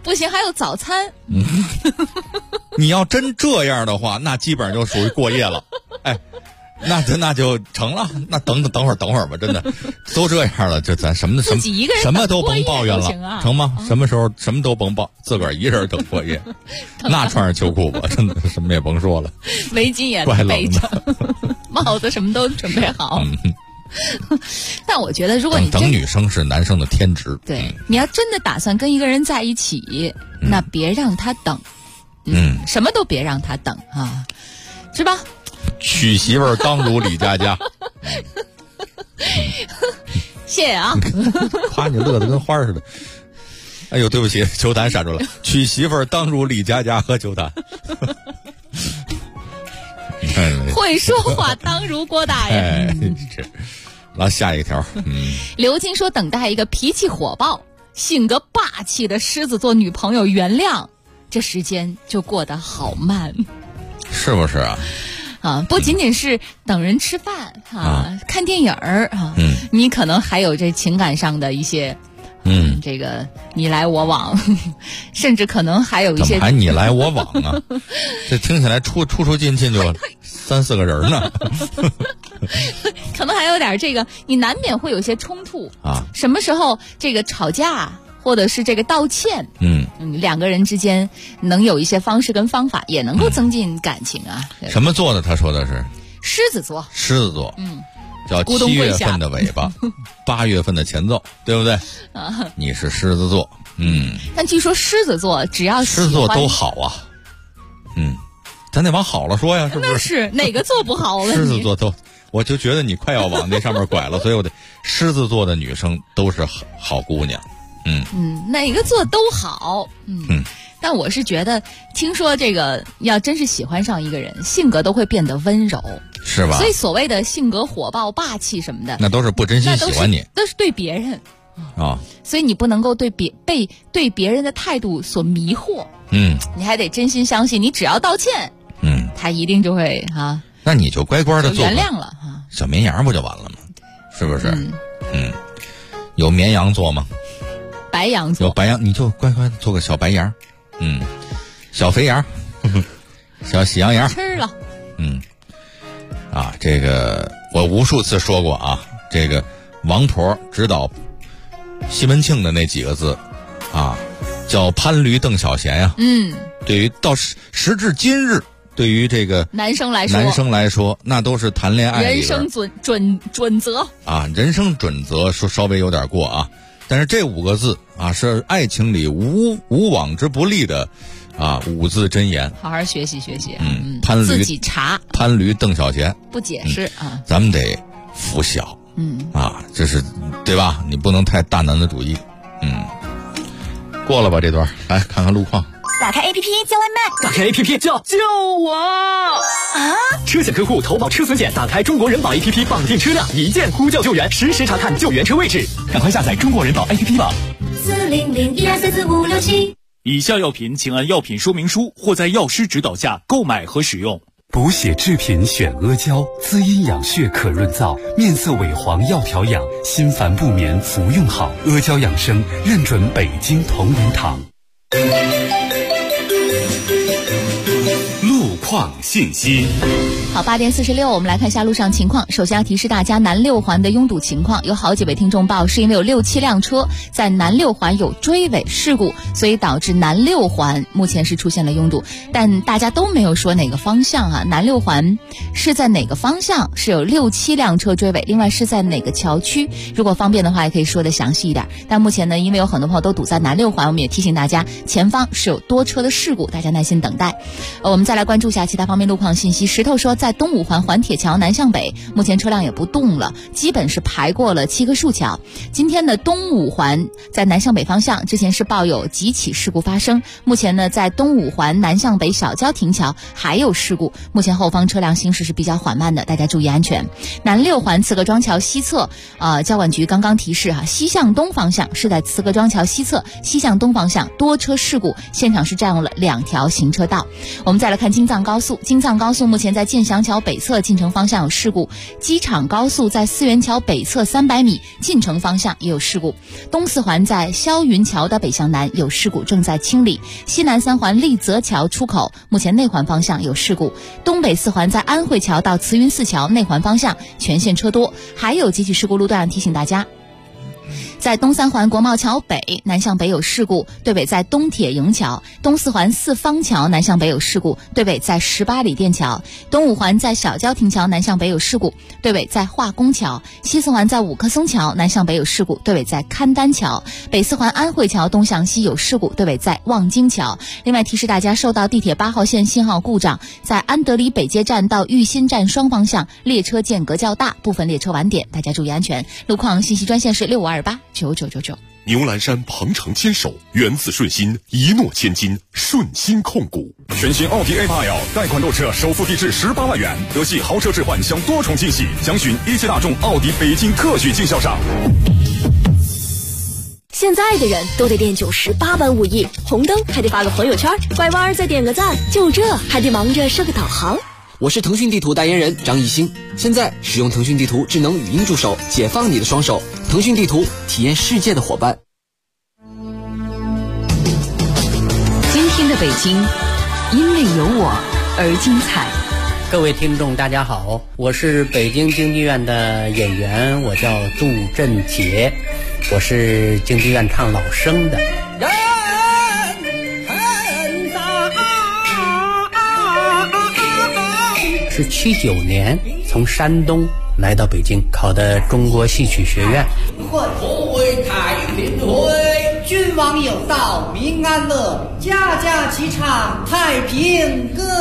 不行，还有早餐。 你要真这样的话，那基本上就属于过夜了。哎，那就成了。那等会儿吧，真的都这样了，就咱什么都甭抱怨了，成吗？什么时候什么都甭抱，自个儿一人等过夜。那穿上秋裤吧，真的什么也甭说了。 围巾也背着，帽子什么都准备好。但我觉得，如果你等女生是男生的天职， 对，你要真的打算跟一个人在一起，那别让他等，什么都别让他等啊，是吧？ 娶媳妇儿当如李佳佳。 谢谢啊！ 夸你乐得跟花似的。哎呦，对不起，球坛闪出来。娶媳妇儿当如李佳佳和球坛。 会说话当如郭大爷。 来下一个条。 刘金说，等待一个脾气火爆、性格霸气的狮子座女朋友原谅，这时间就过得好慢， 是不是啊？ 啊，不仅仅是等人吃饭看电影你可能还有这情感上的一些，这个你来我往，甚至可能还有一些。 怎么还你来我往啊？这听起来出进就3-4个人呢。 可能还有点这个，你难免会有一些冲突啊。什么时候这个吵架，或者是这个道歉，两个人之间能有一些方式跟方法，也能够增进感情啊。 什么座的？他说的是狮子座。 狮子座，叫7月份的尾巴，8月份的前奏，对不对？你是狮子座， 但据说狮子座只要狮子座都好啊，咱得往好了说呀，是不是？ 那是哪个座不好？ 狮子座都，我就觉得你快要往那上面拐了，所以我得狮子座的女生都是好姑娘。 哪个座都好，但我是觉得，听说这个要真是喜欢上一个人，性格都会变得温柔， 是吧？ 所以所谓的性格火爆、霸气什么的， 那都是不真心喜欢你， 都是对别人啊。 所以你不能够被对别人的态度所迷惑，你还得真心相信，你只要道歉，他一定就会那你就乖乖的做原谅了小绵羊不就完了吗？是不是？有绵羊座吗？ 白羊座， 有白羊，你就乖乖做个小白羊，小肥羊，小喜羊羊吃了。 这个我无数次说过啊，这个王婆指导西门庆的那几个字叫潘驴邓小闲呀。对于到时至今日，对于这个男生来说，那都是谈恋爱人生准则人生准则说稍微有点过啊。但是这5个字是爱情里无往之不利的5字真言。 好好学习学习。 潘驴自己查， 潘驴邓小闲不解释咱们得服小。这是对吧？你不能太大男子主义。过了吧这段，来看看路况。 打开 APP 叫外卖， 打开 APP 叫救我啊！车险客户投保车损险，打开中国人保 APP 绑定车辆，一键呼叫救援，实时查看救援车位置。赶快下载中国人保 APP 吧。 40012344567。 以下药品请按药品说明书或在药师指导下购买和使用。 补血制品选阿胶，滋阴养血可润燥，面色萎黄要调养，心烦不眠服用好。阿胶养生认准北京同仁堂。 路况信息。 好，8点46，我们来看一下路上情况。首先要提示大家，南6环的拥堵情况，有好几位听众报，是因为有6-7辆车在南6环有追尾事故，所以导致南6环目前是出现了拥堵，但大家都没有说哪个方向南6环是在哪个方向是有6-7辆车追尾，另外是在哪个桥区，如果方便的话也可以说的详细一点。但目前呢，因为有很多朋友都堵在南6环，我们也提醒大家，前方是有多车的事故，大家耐心等待。我们再来关注一下其他方面路况信息。石头说，在东5环环铁桥南向北，目前车辆也不动了，基本是排过了7棵树桥。今天的东5环在南向北方向，之前是报有几起事故发生，目前呢在东5环南向北小交亭桥还有事故，目前后方车辆行驶是比较缓慢的，大家注意安全。南6环慈各庄桥西侧，交管局刚刚提示西向东方向是在慈各庄桥西侧，西向东方向多车事故，现场是占用了2条行车道。我们再来看京藏高速，京藏高速目前在建祥桥北侧进城方向有事故，机场高速在四元桥北侧300米进城方向也有事故，东四环在霄云桥的北向南有事故，正在清理，西南三环丽泽桥出口目前内环方向有事故，东北四环在安慧桥到慈云寺桥内环方向全线车多，还有几起事故路段提醒大家。在东三环国贸桥北南向北有事故，对北在东铁营桥，东四环四方桥南向北有事故，对北在18里店桥，东五环在小郊亭桥南向北有事故，对北在化工桥，西四环在五棵松桥南向北有事故，对北在勘丹桥，北四环安慧桥东向西有事故，对北在望京桥。另外提示大家，受到地铁8号线信号故障，在安德里北街站到玉新站双方向列车间隔较大，部分列车晚点，大家注意安全。路况信息专线是65289999。 牛栏山鹏程坚守，源自顺心，一诺千金，顺心控股。 全新奥迪 A8L 贷款购车首付低至18万元，德系豪车置换享多重惊喜，详询一汽大众奥迪北京特许经销商。 现在的人都得练90、8般武艺，红灯还得发个朋友圈，拐弯再点个赞，就这还得忙着设个导航。 我是腾讯地图代言人张艺兴，现在使用腾讯地图智能语音助手，解放你的双手。腾讯地图，体验世界的伙伴。 今天的北京，因为有我而精彩。 各位听众大家好，我是北京京剧院的演员，我叫杜振杰，我是京剧院唱老生的。是79年从山东来到北京，考的中国戏曲学院。 换红为太平会，君王有道民安乐，家家齐唱太平歌。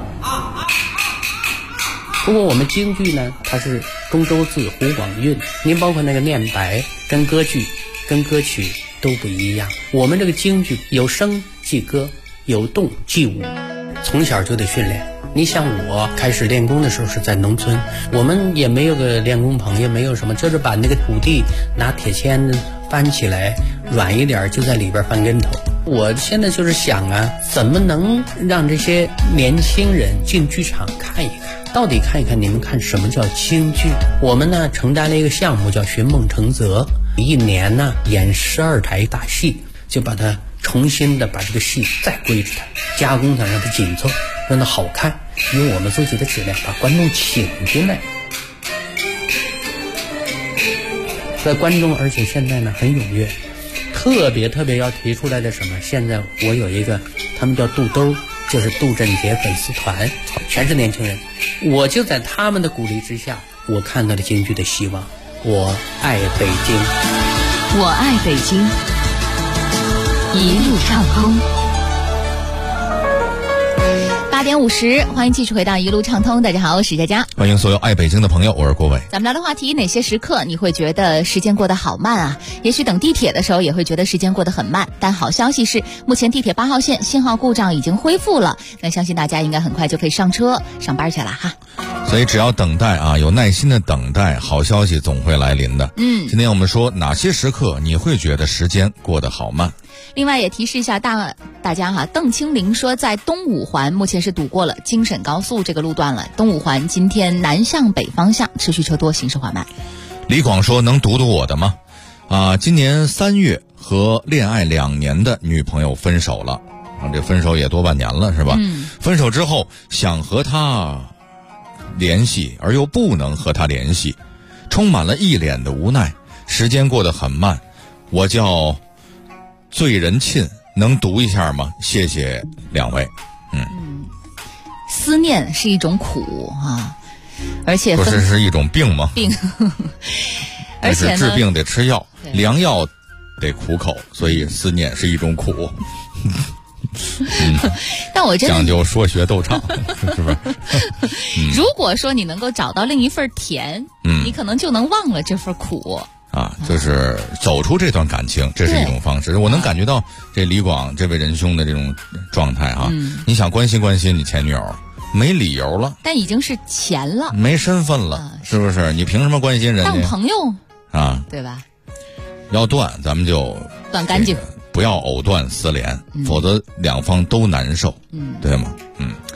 不过我们京剧呢，它是中州字胡广韵，您包括那个念白跟歌剧跟歌曲都不一样。我们这个京剧有声即歌，有动即舞，从小就得训练。你像我开始练功的时候是在农村，我们也没有个练功棚，也没有什么，就是把那个土地拿铁签翻起来，软一点就在里边翻跟头。我现在就是想啊，怎么能让这些年轻人进剧场看一看，到底看一看你们看什么叫京剧。我们呢承担了一个项目叫寻梦成泽，一年呢演12台大戏，就把它重新的把这个戏再规制它，加工它，让它紧凑，让它好看，用我们自己的质量把观众请进来。在观众，而且现在呢很踊跃，特别要提出来的什么？现在我有一个，他们叫杜兜，就是杜振杰粉丝团，全是年轻人。我就在他们的鼓励之下，我看到了京剧的希望。我爱北京， 我爱北京，一路畅通。 8点50，欢迎继续回到一路畅通。大家好，我是佳佳， 欢迎所有爱北京的朋友，我是郭伟。 咱们聊的话题，哪些时刻你会觉得时间过得好慢啊？也许等地铁的时候也会觉得时间过得很慢，但好消息是，目前地铁8号线信号故障已经恢复了，那相信大家应该很快就可以上车上班去了哈。 所以只要等待啊，有耐心的等待，好消息总会来临的。今天我们说哪些时刻你会觉得时间过得好慢？ 另外也提示一下大家哈，邓清玲说在东五环目前是堵过了京沈高速这个路段了，东五环今天南向北方向持续车多，行驶缓慢。 李广说能读我的吗？今年3月和恋爱2年的女朋友分手了，这分手也多半年了是吧？分手之后想和她联系而又不能和她联系，充满了一脸的无奈，时间过得很慢。我叫醉人沁，能读一下吗？谢谢两位。 思念是一种苦啊，而且不是一种病吗？ 病而且治病得吃药，良药得苦口，所以思念是一种苦。 但我真的讲究说学逗唱，是不是？ 如果说你能够找到另一份甜，你可能就能忘了这份苦。 就是走出这段感情，这是一种方式。我能感觉到这李广这位仁兄的这种状态啊。你想关心关心你前女友，没理由了， 但已经是钱了， 没身份了，是不是？你凭什么关心人家？ 当朋友啊， 对吧？ 要断，咱们就断干净， 不要藕断丝连，否则两方都难受，对吗？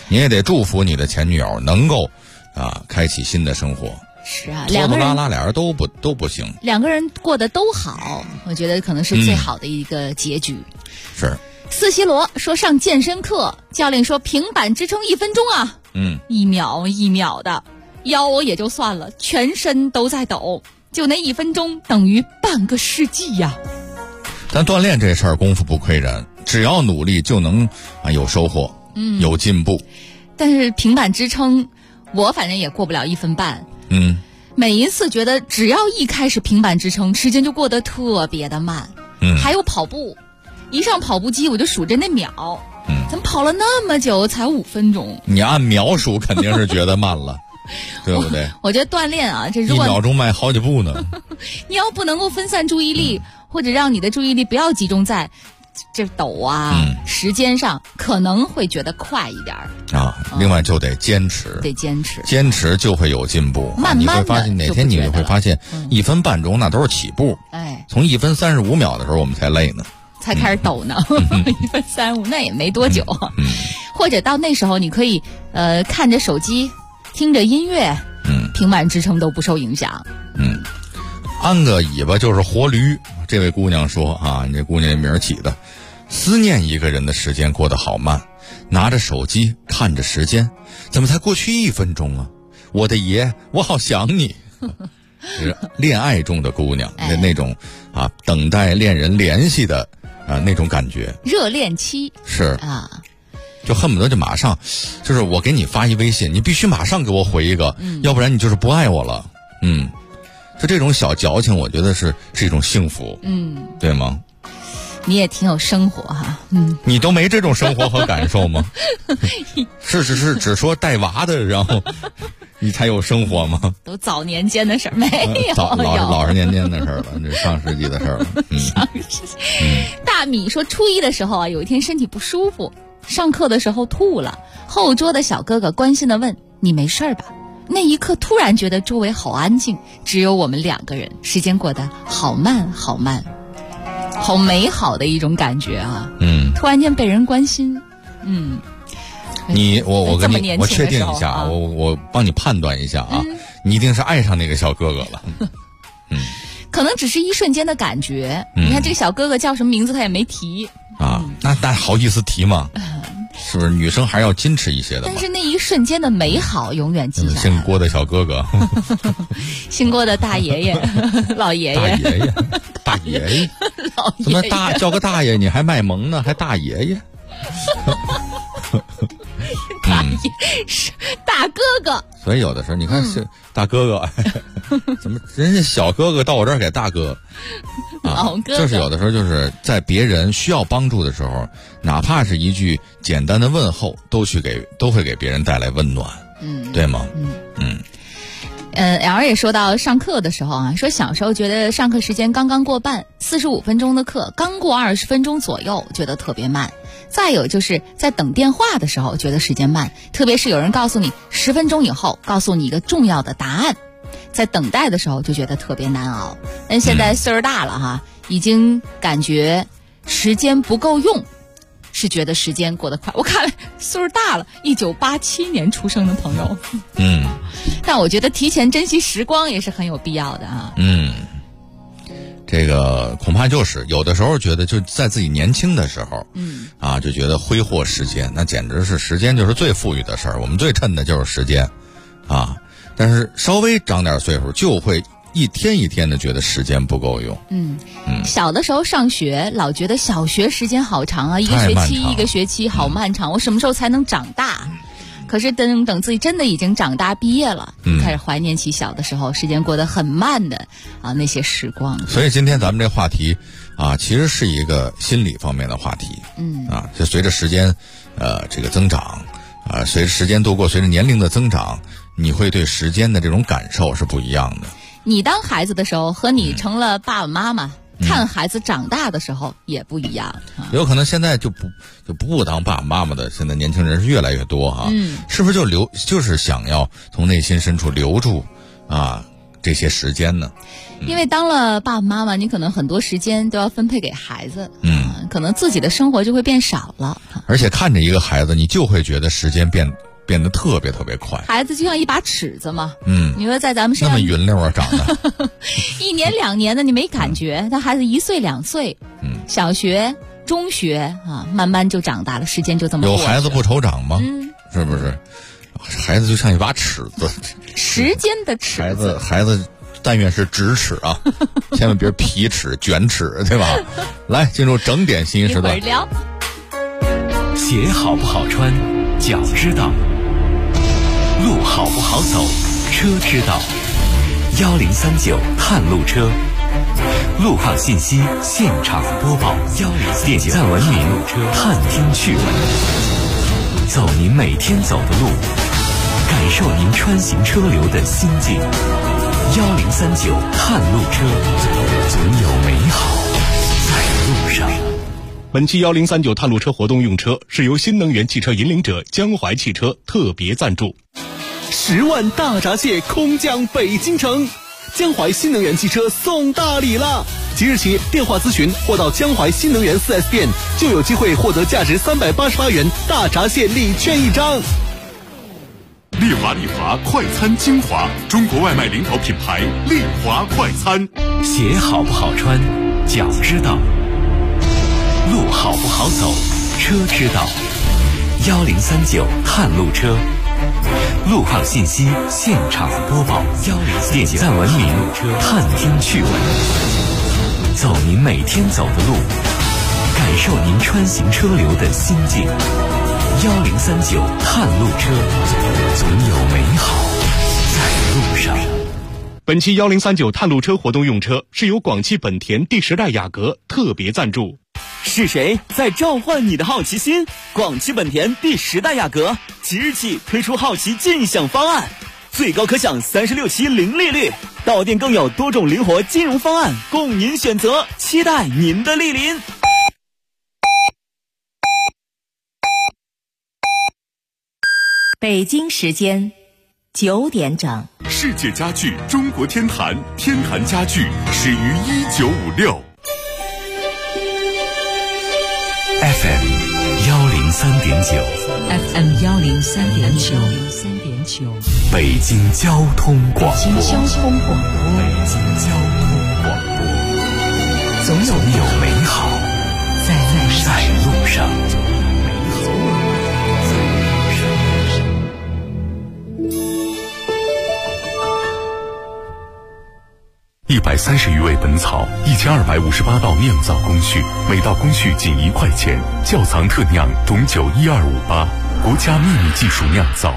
你也得祝福你的前女友能够开启新的生活。 是啊， 拖拖拉拉俩人都不行， 两个人过得都好，我觉得可能是最好的一个结局。 是。 四西罗说上健身课，教练说平板支撑1分钟啊，1秒1秒的，腰也就算了，全身都在抖，就那1分钟等于半个世纪呀。 但锻炼这事儿功夫不亏人，只要努力就能有收获，有进步。 但是平板支撑，我反正也过不了1分半。每一次觉得只要一开始平板支撑，时间就过得特别的慢。还有跑步，一上跑步机我就数着那秒，怎么跑了那么久才5分钟？ 你按秒数肯定是觉得慢了，对不对？ 我觉得锻炼啊，这如果 1秒钟迈好几步呢。 你要不能够分散注意力，或者让你的注意力不要集中在这抖时间上，可能会觉得快一点另外就得坚持，坚持就会有进步。 慢慢你会发现哪天你会发现1分半钟那都是起步。从1分35秒的时候我们才累呢， 才开始抖呢。1分35那也没多久。或者到那时候你可以看着手机，听着音乐，平板支撑都不受影响。 安个尾巴就是活驴。这位姑娘说你这姑娘这名起的，思念一个人的时间过得好慢，拿着手机看着时间，怎么才过去1分钟啊？我的爷，我好想你。是恋爱中的姑娘，那种等待恋人联系的那种感觉， 热恋期是就恨不得就马上，就是我给你发一微信，你必须马上给我回一个，要不然你就是不爱我了。就这种小矫情，我觉得是一种幸福，对吗？ 你也挺有生活哈， 你都没这种生活和感受吗？是只说带娃的，然后你才有生活吗？ 都早年间的事儿，没有老年间的事儿了，这是上世纪的事儿了。 上世纪。大米说初一的时候有一天身体不舒服，上课的时候吐了，后桌的小哥哥关心地问：“你没事吧？”那一刻突然觉得周围好安静，只有我们2个人，时间过得好慢好慢，好美好的一种感觉啊！突然间被人关心， 我确定一下，我帮你判断一下你一定是爱上那个小哥哥了。 可能只是一瞬间的感觉。你看这个小哥哥叫什么名字，他也没提那好意思提吗？是不是女生还要矜持一些的嘛？ 但是那一瞬间的美好永远记下来。 姓郭的小哥哥， 姓郭的大爷爷，老爷爷， 大爷爷， 老爷爷， 怎么叫个大爷你还卖萌呢？还大爷爷？ 大爷是大哥哥。 所以有的时候你看是大哥哥，怎么人家小哥哥到我这儿给大哥？ 老哥哥就是有的时候就是在别人需要帮助的时候，哪怕是一句简单的问候，都会给别人带来温暖，对吗？ L 也说到上课的时候说小时候觉得上课时间刚刚过半，45分钟的课刚过20分钟左右，觉得特别慢。再有就是在等电话的时候觉得时间慢，特别是有人告诉你10分钟以后告诉你一个重要的答案，在等待的时候就觉得特别难熬。但现在岁数大了已经感觉时间不够用，是觉得时间过得快。我看岁数大了，1987年出生的朋友，但我觉得提前珍惜时光也是很有必要的这个恐怕就是有的时候觉得就在自己年轻的时候，就觉得挥霍时间，那简直是时间就是最富裕的事儿，我们最趁的就是时间但是稍微长点岁数就会一天一天的觉得时间不够用。 小的时候上学老觉得小学时间好长一个学期一个学期好漫长，我什么时候才能长大？可是等自己真的已经长大毕业了，开始怀念起小的时候时间过得很慢的那些时光。 所以今天咱们这话题其实是一个心理方面的话题。就随着时间这个增长随着时间度过，随着年龄的增长，你会对时间的这种感受是不一样的。 你当孩子的时候和你成了爸爸妈妈看孩子长大的时候也不一样。 有可能现在就不当爸爸妈妈的现在年轻人是越来越多是不是就是想要从内心深处留住这些时间呢？ 因为当了爸爸妈妈，你可能很多时间都要分配给孩子，可能自己的生活就会变少了。 而且看着一个孩子，你就会觉得时间变得特别特别快。 孩子就像一把尺子嘛，你说在咱们身上那么匀溜啊长得 ，1年2年的你没感觉，但孩子1岁2岁，小学、中学啊，慢慢就长大了，时间就这么过。 有孩子不愁长吗？是不是？孩子就像一把尺子， 时间的尺子。 孩子但愿是直尺啊，千万别皮尺、卷尺，对吧？来，进入整点新时段。 一会儿聊。 鞋好不好穿，脚知道；路好不好走，车知道。1039探路车，路况信息现场播报。点赞文明，探听趣闻，走您每天走的路，感受您穿行车流的心境。1039探路车，总有美好在路上。 本期1039探路车活动用车是由新能源汽车引领者江淮汽车特别赞助。 10万大闸蟹空降北京城，江淮新能源汽车送大礼了！即日起电话咨询或到江淮新能源 4S 店，就有机会获得价值388元大闸蟹礼券1张。 丽华快餐精华，中国外卖领导品牌丽华快餐。 鞋好不好穿，脚知道；路好不好走，车知道。1039探路车，路况信息现场播报。点赞文明，探听趣闻，走您每天走的路，感受您穿行车流的心境。1039探路车，总有美好在路上。 本期1039探路车活动用车是由广汽本田第10代雅阁特别赞助。 是谁在召唤你的好奇心？广汽本田第10代雅阁即日起推出好奇尽享方案，最高可享36期零利率，到店更有多种灵活金融方案供您选择，期待您的莅临。 北京时间9点整。 世界家具中国天坛，天坛家具始于1956。 FM 103.9 FM 103.9 北京交通广播。 北京交通广播，总有美好在路上。 130余味本草，1258道酿造工序，每道工序仅1块钱。窖藏特酿种酒12588，国家秘密技术酿造。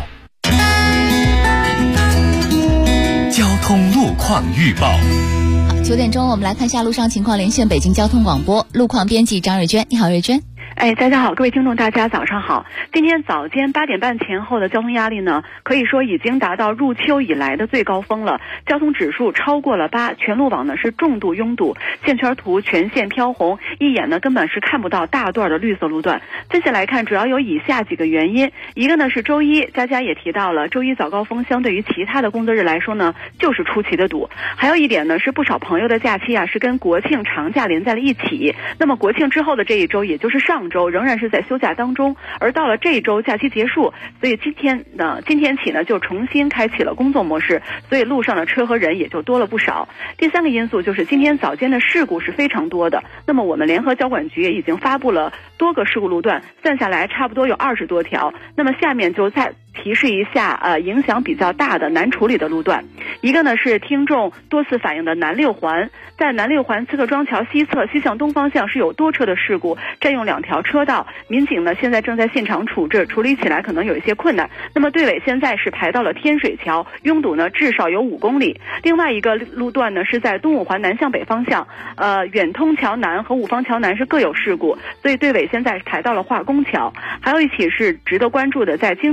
交通路况预报。 好，9点钟我们来看一下路上情况，连线北京交通广播路况编辑张瑞娟。你好，瑞娟。 大家好，各位听众，大家早上好。今天早间8点半前后的交通压力呢，可以说已经达到入秋以来的最高峰了，交通指数超过了8，全路网呢是重度拥堵，线圈图全线飘红，一眼呢根本是看不到大段的绿色路段。分析来看，主要有以下几个原因，一个呢是周一，佳佳也提到了，周一早高峰相对于其他的工作日来说呢，就是出奇的堵。还有一点呢是不少朋友的假期啊是跟国庆长假连在了一起，那么国庆之后的这一周，也就是上周仍然是在休假当中，而到了这一周假期结束，所以今天起呢就重新开启了工作模式，所以路上的车和人也就多了不少。第三个因素就是今天早间的事故是非常多的，那么我们联合交管局也已经发布了多个事故路段，算下来差不多有20多条。那么下面就再提示一下影响比较大的难处理的路段。一个呢是听众多次反映的南六环，在南六环刺客庄桥西侧西向东方向是有多车的事故，占用2条车道，民警呢现在正在现场处置，处理起来可能有一些困难。那么队尾现在是排到了天水桥，拥堵呢至少有5公里。另外一个路段呢是在东五环南向北方向，远通桥南和五方桥南是各有事故，所以队尾现在排到了化工桥。还有一起是值得关注的，在京承高速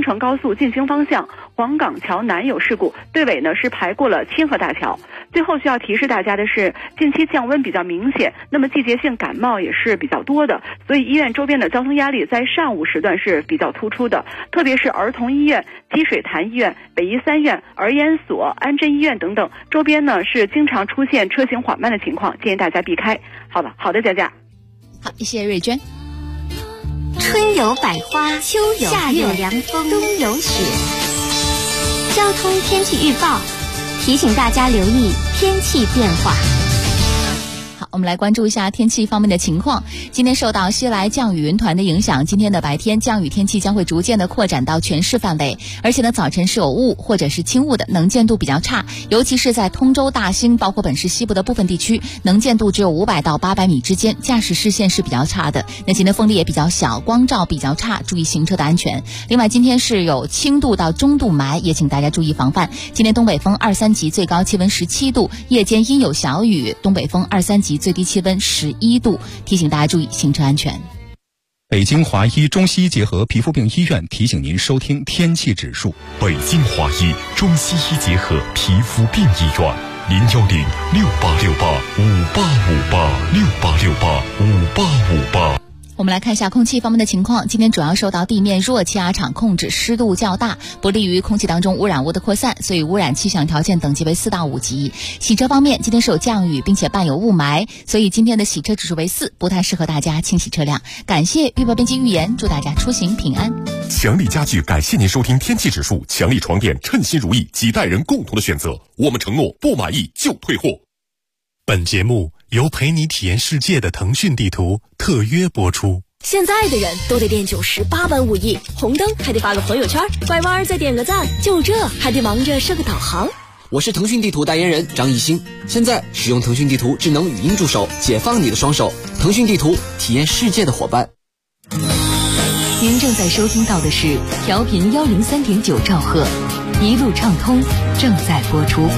速进京方向黄岗桥南有事故，队尾呢是排过了清河大桥。最后需要提示大家的是，近期降温比较明显，那么季节性感冒也是比较多的，所以医院周边的交通压力在上午时段是比较突出的，特别是儿童医院、积水潭医院、北医三院、儿研所、安贞医院等等周边呢是经常出现车行缓慢的情况，建议大家避开。好的，佳佳。 好，谢谢瑞娟。 春有百花，秋有夏有凉风，冬有雪。交通天气预报提醒大家留意天气变化。 好，我们来关注一下天气方面的情况。今天受到西来降雨云团的影响，今天的白天降雨天气将会逐渐的扩展到全市范围，而且呢早晨是有雾或者是轻雾的，能见度比较差，尤其是在通州、大兴包括本市西部的部分地区，能见度只有500到800米之间，驾驶视线是比较差的。那今天风力也比较小，光照比较差，注意行车的安全。另外今天是有轻度到中度霾，也请大家注意防范。今天东北风2、3级，最高气温17度，夜间阴有小雨，东北风2、3级，最低气温11度，提醒大家注意行车安全。 北京华医中西医结合皮肤病医院提醒您收听天气指数。 北京华医中西医结合皮肤病医院，0106868585858，6885858。 我们来看一下空气方面的情况。今天主要受到地面弱气压场控制，湿度较大，不利于空气当中污染物的扩散，所以污染气象条件等级为4到5级。洗车方面，今天是有降雨并且伴有雾霾，所以今天的洗车指数为4，不太适合大家清洗车辆。感谢预报编辑预言，祝大家出行平安。 强力家具感谢您收听天气指数，强力床垫称心如意，几代人共同的选择，我们承诺不满意就退货。 本节目由陪你体验世界的腾讯地图特约播出。 现在的人都得练98般武艺，红灯还得发个朋友圈，拐弯再点个赞，就这还得忙着设个导航。 我是腾讯地图代言人张艺兴，现在使用腾讯地图智能语音助手，解放你的双手。腾讯地图，体验世界的伙伴。 您正在收听到的是调频103.9兆赫，一路畅通正在播出。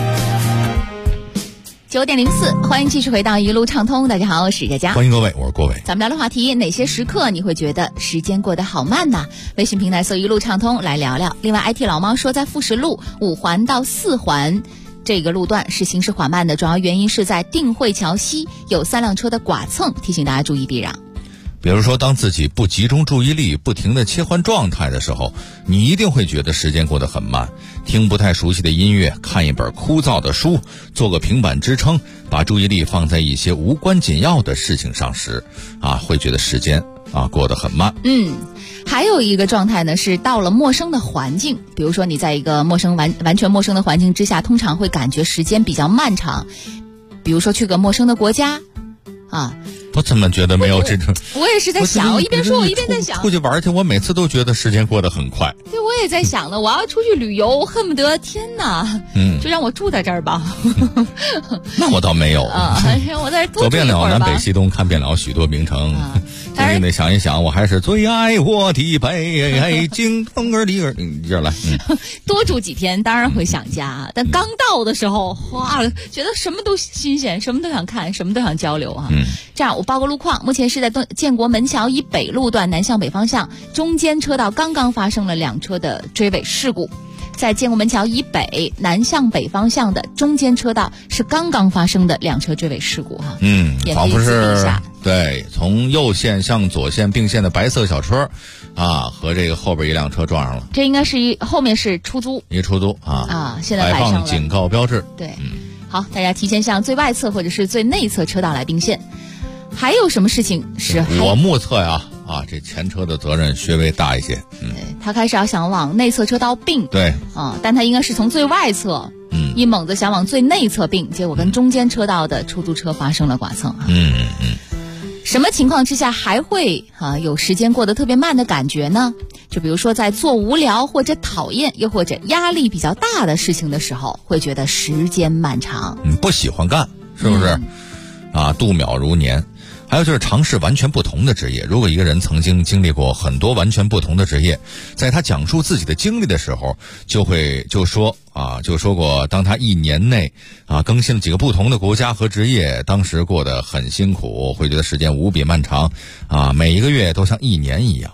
9点04，欢迎继续回到一路畅通。大家好，我是佳佳， 欢迎各位，我是郭伟。 咱们聊的话题，哪些时刻你会觉得时间过得好慢呢？微信平台搜一路畅通来聊聊。另外 IT 老猫说，在富士路5环到4环这个路段是行驶缓慢的，主要原因是在定慧桥西有3辆车的剐蹭，提醒大家注意避让。 比如说，当自己不集中注意力，不停地切换状态的时候，你一定会觉得时间过得很慢。听不太熟悉的音乐，看一本枯燥的书，做个平板支撑，把注意力放在一些无关紧要的事情上时，会觉得时间过得很慢。 还有一个状态呢，是到了陌生的环境，比如说你在一个完全陌生的环境之下，通常会感觉时间比较漫长。比如说去个陌生的国家我怎么觉得没有这种？ 我也是在想，我一边说我一边在想， 出去玩去，我每次都觉得时间过得很快。 对，我也在想了，我要出去旅游，恨不得天哪，就让我住在这儿吧。 那我倒没有我在这多走遍了南住一会儿吧。 北西东，看遍了许多名城。你得想一想，我还是最爱我的北京风儿里儿。你这儿来， 多住几天当然会想家，但刚到的时候，哇，觉得什么都新鲜，什么都想看，什么都想交流啊。这样我报个路况，目前是在建国门桥以北路段南向北方向中间车道刚刚发生了2车的追尾事故。在建国门桥以北南向北方向的中间车道是刚刚发生的2车追尾事故仿佛是对从右线向左线并线的白色小车和这个后边一辆车撞上了。 这应该是后面是出租现在摆上了摆放警告标志。 对，好，大家提前向最外侧或者是最内侧车道来并线。还有什么事情是我目测这前车的责任稍微大一些。 他开始要想往内侧车道并， 对但他应该是从最外侧一猛子想往最内侧并，结果跟中间车道的出租车发生了剐蹭什么情况之下还会有时间过得特别慢的感觉呢？就比如说在做无聊或者讨厌又或者压力比较大的事情的时候，会觉得时间漫长， 不喜欢干，是不是度秒如年。还有就是尝试完全不同的职业。如果一个人曾经经历过很多完全不同的职业，在他讲述自己的经历的时候，就说过，当他1年内更新了几个不同的国家和职业，当时过得很辛苦，会觉得时间无比漫长每一个月都像1年一样。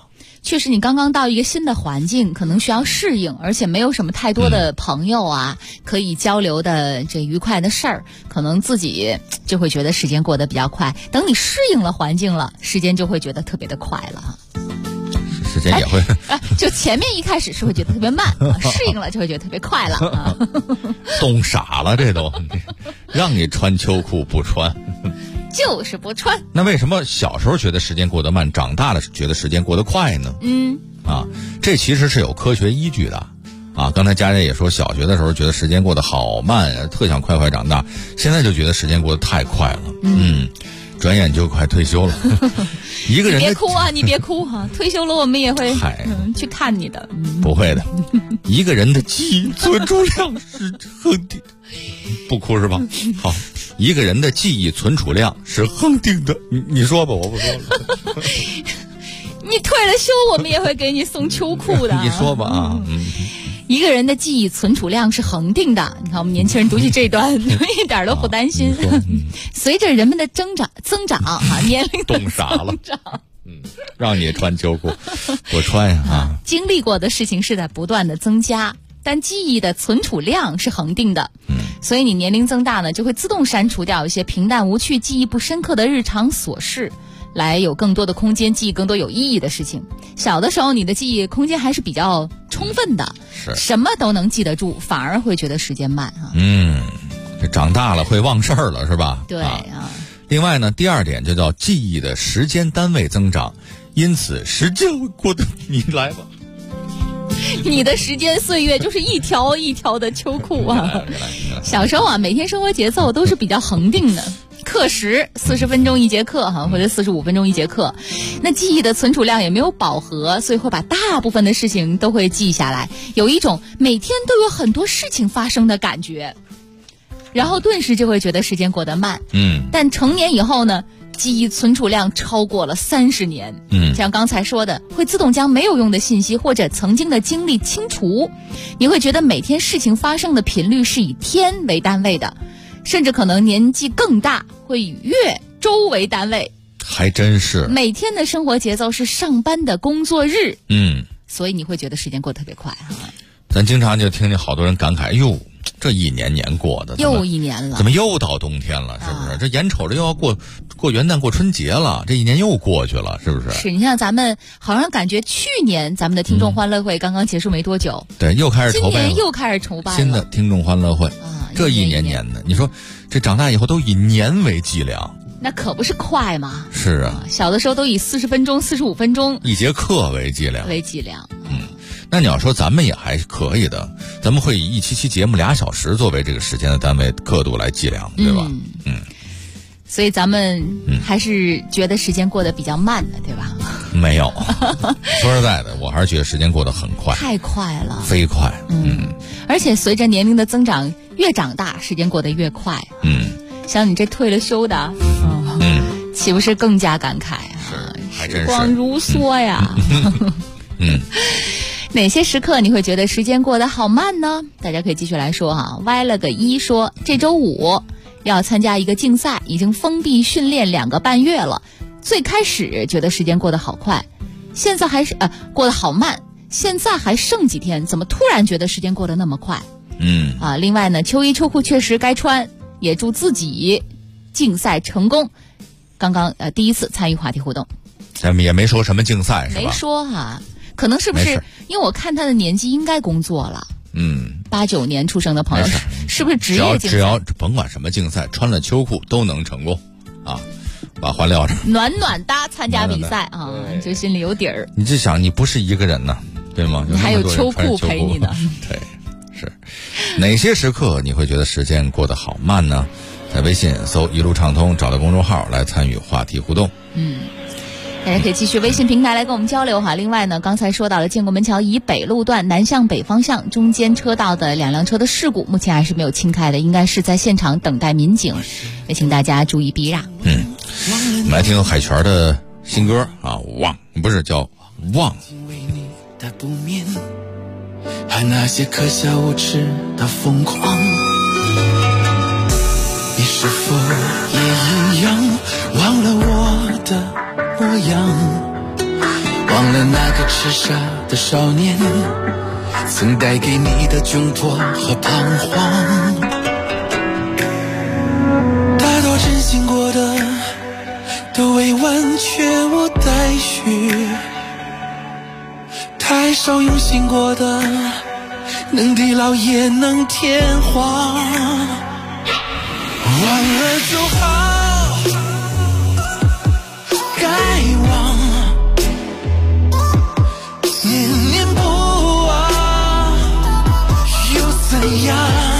确实你刚刚到一个新的环境，可能需要适应，而且没有什么太多的朋友啊，可以交流的这愉快的事儿，可能自己就会觉得时间过得比较快。等你适应了环境了，时间就会觉得特别的快了。 时间也会就前面一开始是会觉得特别慢，适应了就会觉得特别快了啊。 冻傻了，这都让你穿秋裤不穿， 就是不穿。 那为什么小时候觉得时间过得慢，长大了觉得时间过得快呢？这其实是有科学依据的啊。刚才佳佳也说，小学的时候觉得时间过得好慢，特想快快长大，现在就觉得时间过得太快了。转眼就快退休了。一个人你别哭啊，你别哭哈、退休了我们也会去看你的。 不会的，一个人的记忆存储量是恒定，不哭是吧？好，一个人的记忆存储量是恒定的。你说吧，我不说了。 你退了休，我们也会给你送秋裤的。 你说吧啊。 一个人的记忆存储量是恒定的，你看我们年轻人读起这段一点都不担心。随着人们的增长年龄的冻傻了，让你穿秋裤，我穿呀经历过的事情是在不断的增加，但记忆的存储量是恒定的。所以你年龄增大呢，就会自动删除掉一些平淡无趣、记忆不深刻的日常琐事，来有更多的空间记忆更多有意义的事情。小的时候你的记忆空间还是比较充分的，什么都能记得住，反而会觉得时间慢啊。 这长大了会忘事儿了是吧？ 对啊。 另外呢，第二点就叫记忆的时间单位增长，因此时间会过得，你来吧。 你的时间岁月就是一条一条的秋裤啊。小时候啊，每天生活节奏都是比较恒定的。课时40分钟一节课哈，或者45分钟一节课，那记忆的存储量也没有饱和，所以会把大部分的事情都会记下来，有一种每天都有很多事情发生的感觉，然后顿时就会觉得时间过得慢。但成年以后呢，记忆存储量超过了30年。像刚才说的，会自动将没有用的信息或者曾经的经历清除，你会觉得每天事情发生的频率是以天为单位的，甚至可能年纪更大会以月周为单位。 还真是每天的生活节奏是上班的工作日。所以你会觉得时间过得特别快啊。 咱经常就听见好多人感慨，哟，这一年年过的又一年了， 怎么又到冬天了，是不是？这眼瞅着又要过元旦过春节了，这一年又过去了，是不是？ 是。你像咱们好像感觉去年咱们的听众欢乐会刚刚结束没多久， 对，又开始筹备了， 今年又开始筹办了新的听众欢乐会这一年年的，你说这长大以后都以年为计量， 那可不是快吗？ 是啊， 小的时候都以40分钟、45分钟一节课为计量。 那你要说咱们也还是可以的，咱们会以一期节目2小时作为这个时间的单位刻度来计量，对吧？ 所以咱们还是觉得时间过得比较慢的，对吧？ 没有，说实在的，我还是觉得时间过得很快， 太快了， 飞快。 而且随着年龄的增长，越长大时间过得越快。像你这退了休的，岂不是更加感慨啊？时光如梭呀。哪些时刻你会觉得时间过得好慢呢？大家可以继续来说哈。歪了个一说，这周5要参加一个竞赛，已经封闭训练2个半月了。最开始觉得时间过得好快，现在还是过得好慢，现在还剩几天，怎么突然觉得时间过得那么快？另外呢，秋衣秋裤确实该穿，也祝自己竞赛成功。刚刚第一次参与话题互动， 咱们也没说什么竞赛是吧？ 没说哈。可能是不是因为我看他的年纪应该工作了，89年出生的朋友，是不是职业竞赛？ 只要甭管什么竞赛，穿了秋裤都能成功啊！把话撂着， 暖暖哒参加比赛啊，就心里有底儿。 你就想，你不是一个人呢，对吗？ 你还有秋裤陪你呢。 对，是。哪些时刻你会觉得时间过得好慢呢？在微信搜一路畅通，找到公众号来参与话题互动。 大家可以继续微信平台来跟我们交流哈。另外呢，刚才说到了建国门桥以北路段南向北方向中间车道的2辆车的事故，目前还是没有清开的，应该是在现场等待民警，也请大家注意避让。 我们来听海泉的新歌啊，忘不是叫忘。 的不眠，和那些可笑无耻的疯狂，你是否也一样忘了我的模样， 忘了那个痴傻的少年曾带给你的窘迫和彷徨，大多真心过的都未完全无待续，太少用心过的能地老也能天荒，忘了就好，该忘念念不忘又怎样，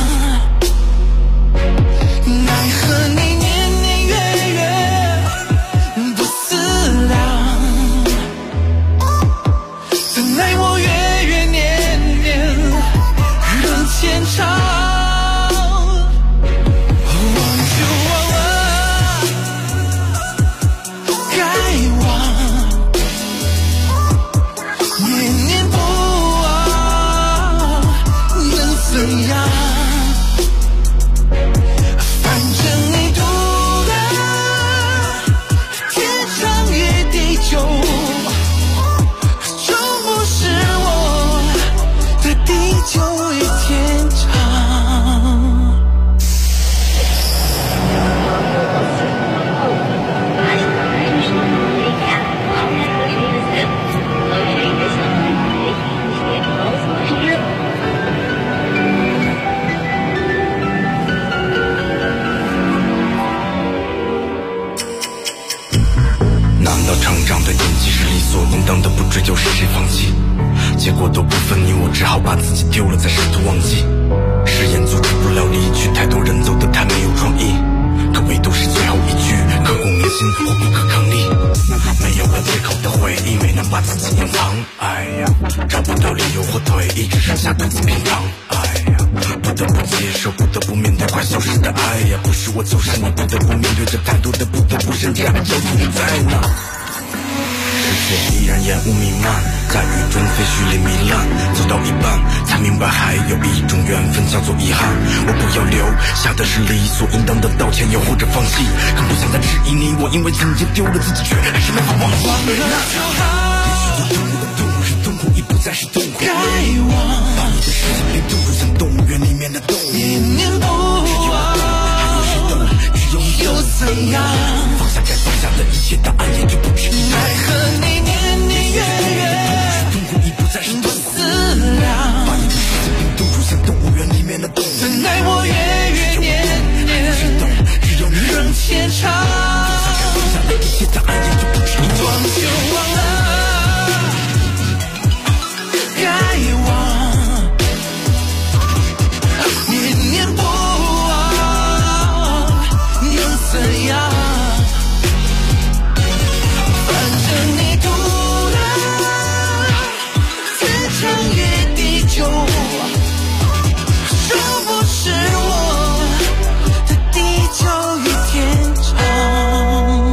奈何你年年月月不思量，怎奈我月月年年仍牵肠，结果都不分你我，只好把自己丢了，再试图忘记。誓言阻止不了离去，太多人走得太没有创意，可唯独是最后一句刻骨铭心或不可抗力。没有了借口的回忆，没能把自己隐藏。哎呀，找不到理由或退意，只剩下独自品尝。哎呀，不得不接受，不得不面对快消失的爱呀。不是我就是你，不得不面对着太多的不得不，人家究竟你在哪？世界依然烟雾弥漫，在雨中废墟里糜烂，走到一半才明白还有一种缘分叫做遗憾。我不要留下的是理所应当的道歉，又或者放弃，更不想再质疑你我，因为曾经丢了自己，却还是没法忘记。忘了就好，也许最痛苦的痛是痛苦已不再是痛苦，该忘把你的世界里丢入像动物园里面的动物，念念不忘，只有你又怎样？放下该放下的一切，答案也就不止一个。奈何你年年月月痛苦已不再是痛苦，思量把你的世界里丢入像动物园里面的动物，怎奈我月月年年只有你仍牵肠。放下该放下的一切，答案也就不止一个。忘就忘了，该忘念念不忘又怎样？反正你读了天长月地久，说不是我的地久与天长。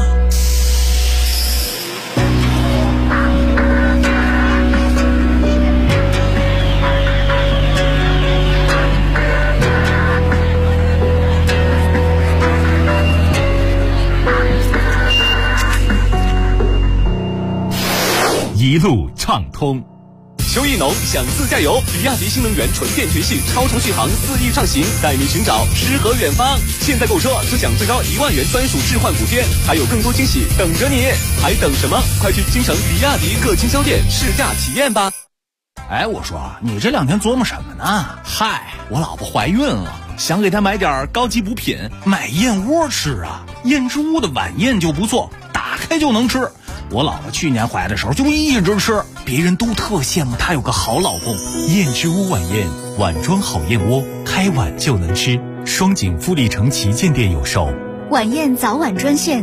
一路畅通。邱意农想自驾游，比亚迪新能源纯电全系超长续航4亿畅行，带你寻找诗和远方。现在购车只享最高1万元专属置换补贴，还有更多惊喜等着你，还等什么？快去京城比亚迪各经销店试驾体验吧。 哎，我说你这2天琢磨什么呢？嗨，我老婆怀孕了，想给她买点高级补品，买燕窝吃啊。燕之屋的晚宴就不错，打开就能吃。我老婆去年怀的时候就一直吃，别人都特羡慕她有个好老公。 燕之屋晚宴，碗装好燕窝，开碗就能吃。双井富力城旗舰店有售。 晚宴早晚专线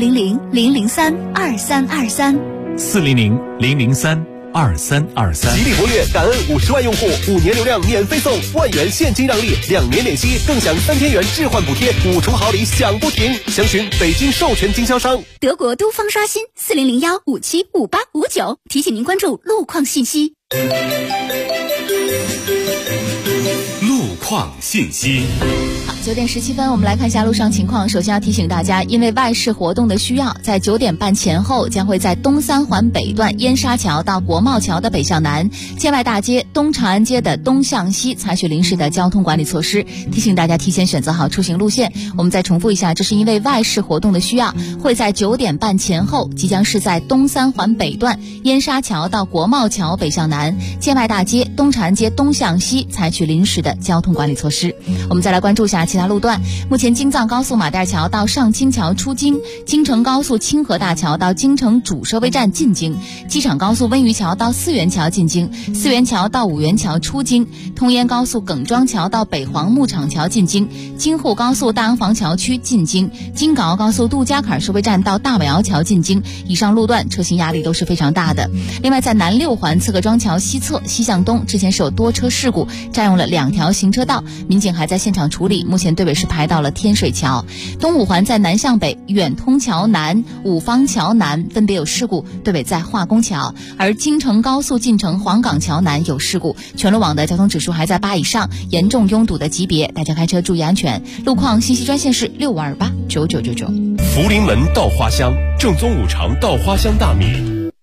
400-003-2323，400-003-2323。 吉利博越感恩50万用户，5年流量免费送1万元现金让利，2年免息，更享3千元置换补贴，5重好礼享不停。详询北京授权经销商。 德国都方刷新4001575859，提醒您关注路况信息。 路况创信息。 好，9点17分，我们来看一下路上情况。首先要提醒大家，因为外事活动的需要，在9点半前后将会在东三环北段燕莎桥到国贸桥的北向南、建外大街、东长安街的东向西采取临时的交通管理措施，提醒大家提前选择好出行路线。我们再重复一下，这是因为外事活动的需要，会在9点半前后，即将是在东三环北段燕莎桥到国贸桥北向南、建外大街、东长安街东向西采取临时的交通管理措施。我们再来关注一下其他路段。目前京藏高速马甸桥到上清桥出京，京承高速清河大桥到京承主收费站进京，机场高速温榆桥到四元桥进京，四元桥到五元桥出京，通燕高速耿庄桥到北黄牧场桥进京，京沪高速大洋房桥区进京，京港澳高速杜家坎收费站到大尾窑桥进京。以上路段车型压力都是非常大的。另外，在南六环刺客庄桥西侧西向东，之前是有多车事故，占用了2条行车道，民警还在现场处理，目前队尾是排到了天水桥。东五环在南向北远通桥南、五方桥南分别有事故，队尾在化工桥。而京承高速进城黄岗桥南有事故，全路网的交通指数还在8以上，严重拥堵的级别，大家开车注意安全。路况信息专线是65289999。 福临门稻花香，正宗五常稻花香大米。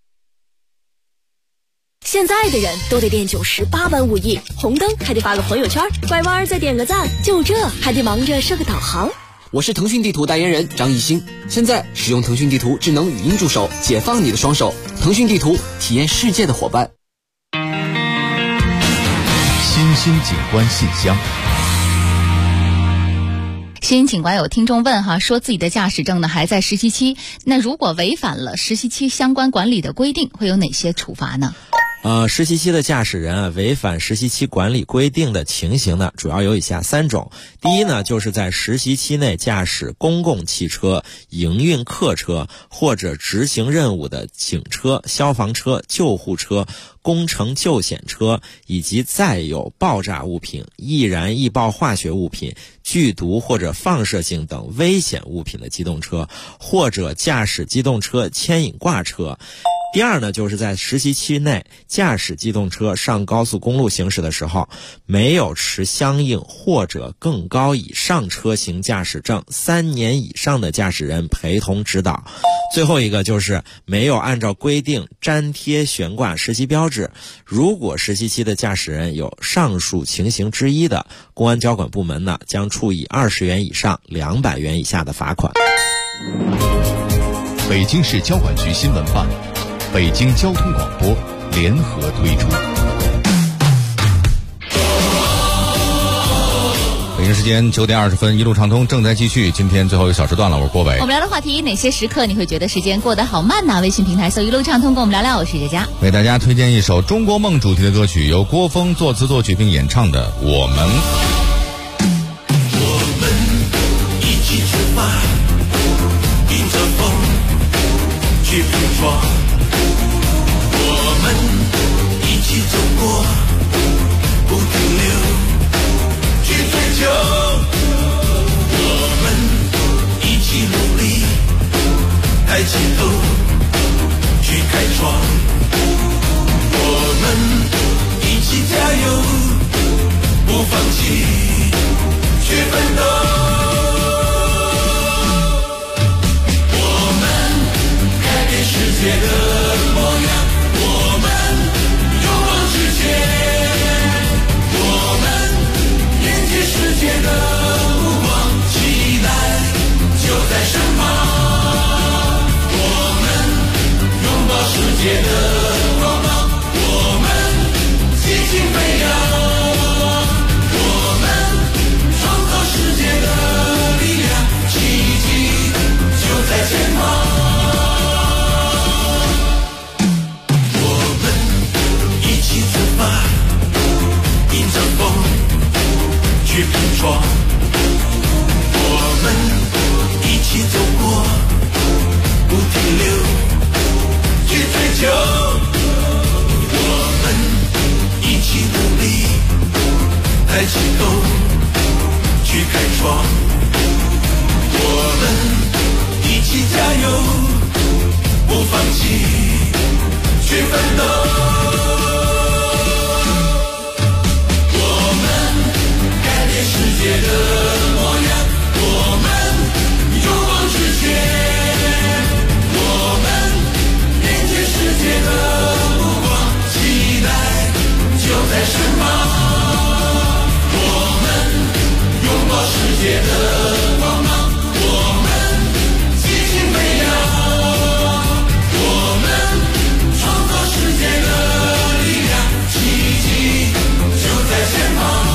现在的人都得练98般武艺，红灯还得发个朋友圈，拐弯再点个赞，就这还得忙着设个导航。 我是腾讯地图代言人张艺兴，现在使用腾讯地图智能语音助手，解放你的双手。腾讯地图，体验世界的伙伴。 新兴景观信箱。 新警官有听众问哈，说自己的驾驶证呢还在实习期，那如果违反了实习期相关管理的规定，会有哪些处罚呢？ 实习期的驾驶人啊，违反实习期管理规定的情形呢，主要有以下3种。第一呢，就是在实习期内驾驶公共汽车、营运客车或者执行任务的警车、消防车、救护车、工程救险车以及载有爆炸物品、易燃易爆化学物品、剧毒或者放射性等危险物品的机动车，或者驾驶机动车牵引挂车。第二呢，就是在实习期内驾驶机动车上高速公路行驶的时候，没有持相应或者更高以上车型驾驶证3年以上的驾驶人陪同指导。最后一个就是没有按照规定粘贴悬挂实习标志。如果实习期的驾驶人有上述情形之一的，公安交管部门呢将处以20元以上200元以下的罚款。 北京市交管局新闻办、北京交通广播联合推出。 北京时间9点20分，一路畅通正在继续。今天最后一个小时段了，我是郭伟。 我们聊的话题，哪些时刻你会觉得时间过得好慢呢？微信平台搜一路畅通，跟我们聊聊。我是佳佳， 为大家推荐一首中国梦主题的歌曲，由郭峰作词作曲并演唱的《我们》。 我们一起出发，迎着风去拼闯，我们一起走过，不停留，去追求，我们一起努力，抬起头去开创，我们一起加油，不放弃，去奋斗。世界的模样，我们勇往直前，我们迎接世界的目光，期待就在身旁，我们拥抱世界的光芒，我们激情飞扬，我们创造世界的力量，奇迹就在前方。迎着风去拼闯，我们一起走过，不停留，去追求，我们一起努力，抬起头去开创，我们一起加油，不放弃，去奋斗。 身旁，我们拥抱世界的光芒，我们激情飞扬，我们创造世界的力量，奇迹就在前方。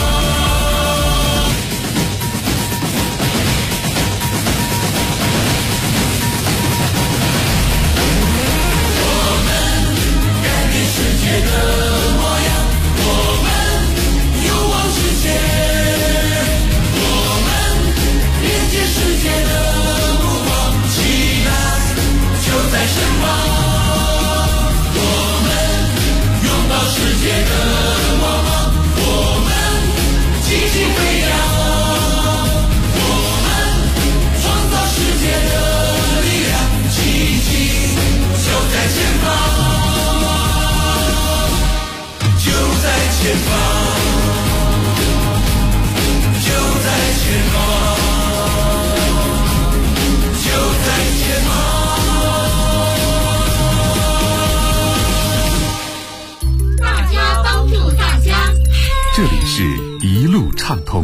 世界的模样，我们勇往直前，我们连接世界的目光，期待就在身旁，我们拥抱世界的光芒，我们激情飞扬，我们创造世界的力量，奇迹就在前方，就在前方，就在前方，就在前方。 大家帮助大家。 这里是一路畅通。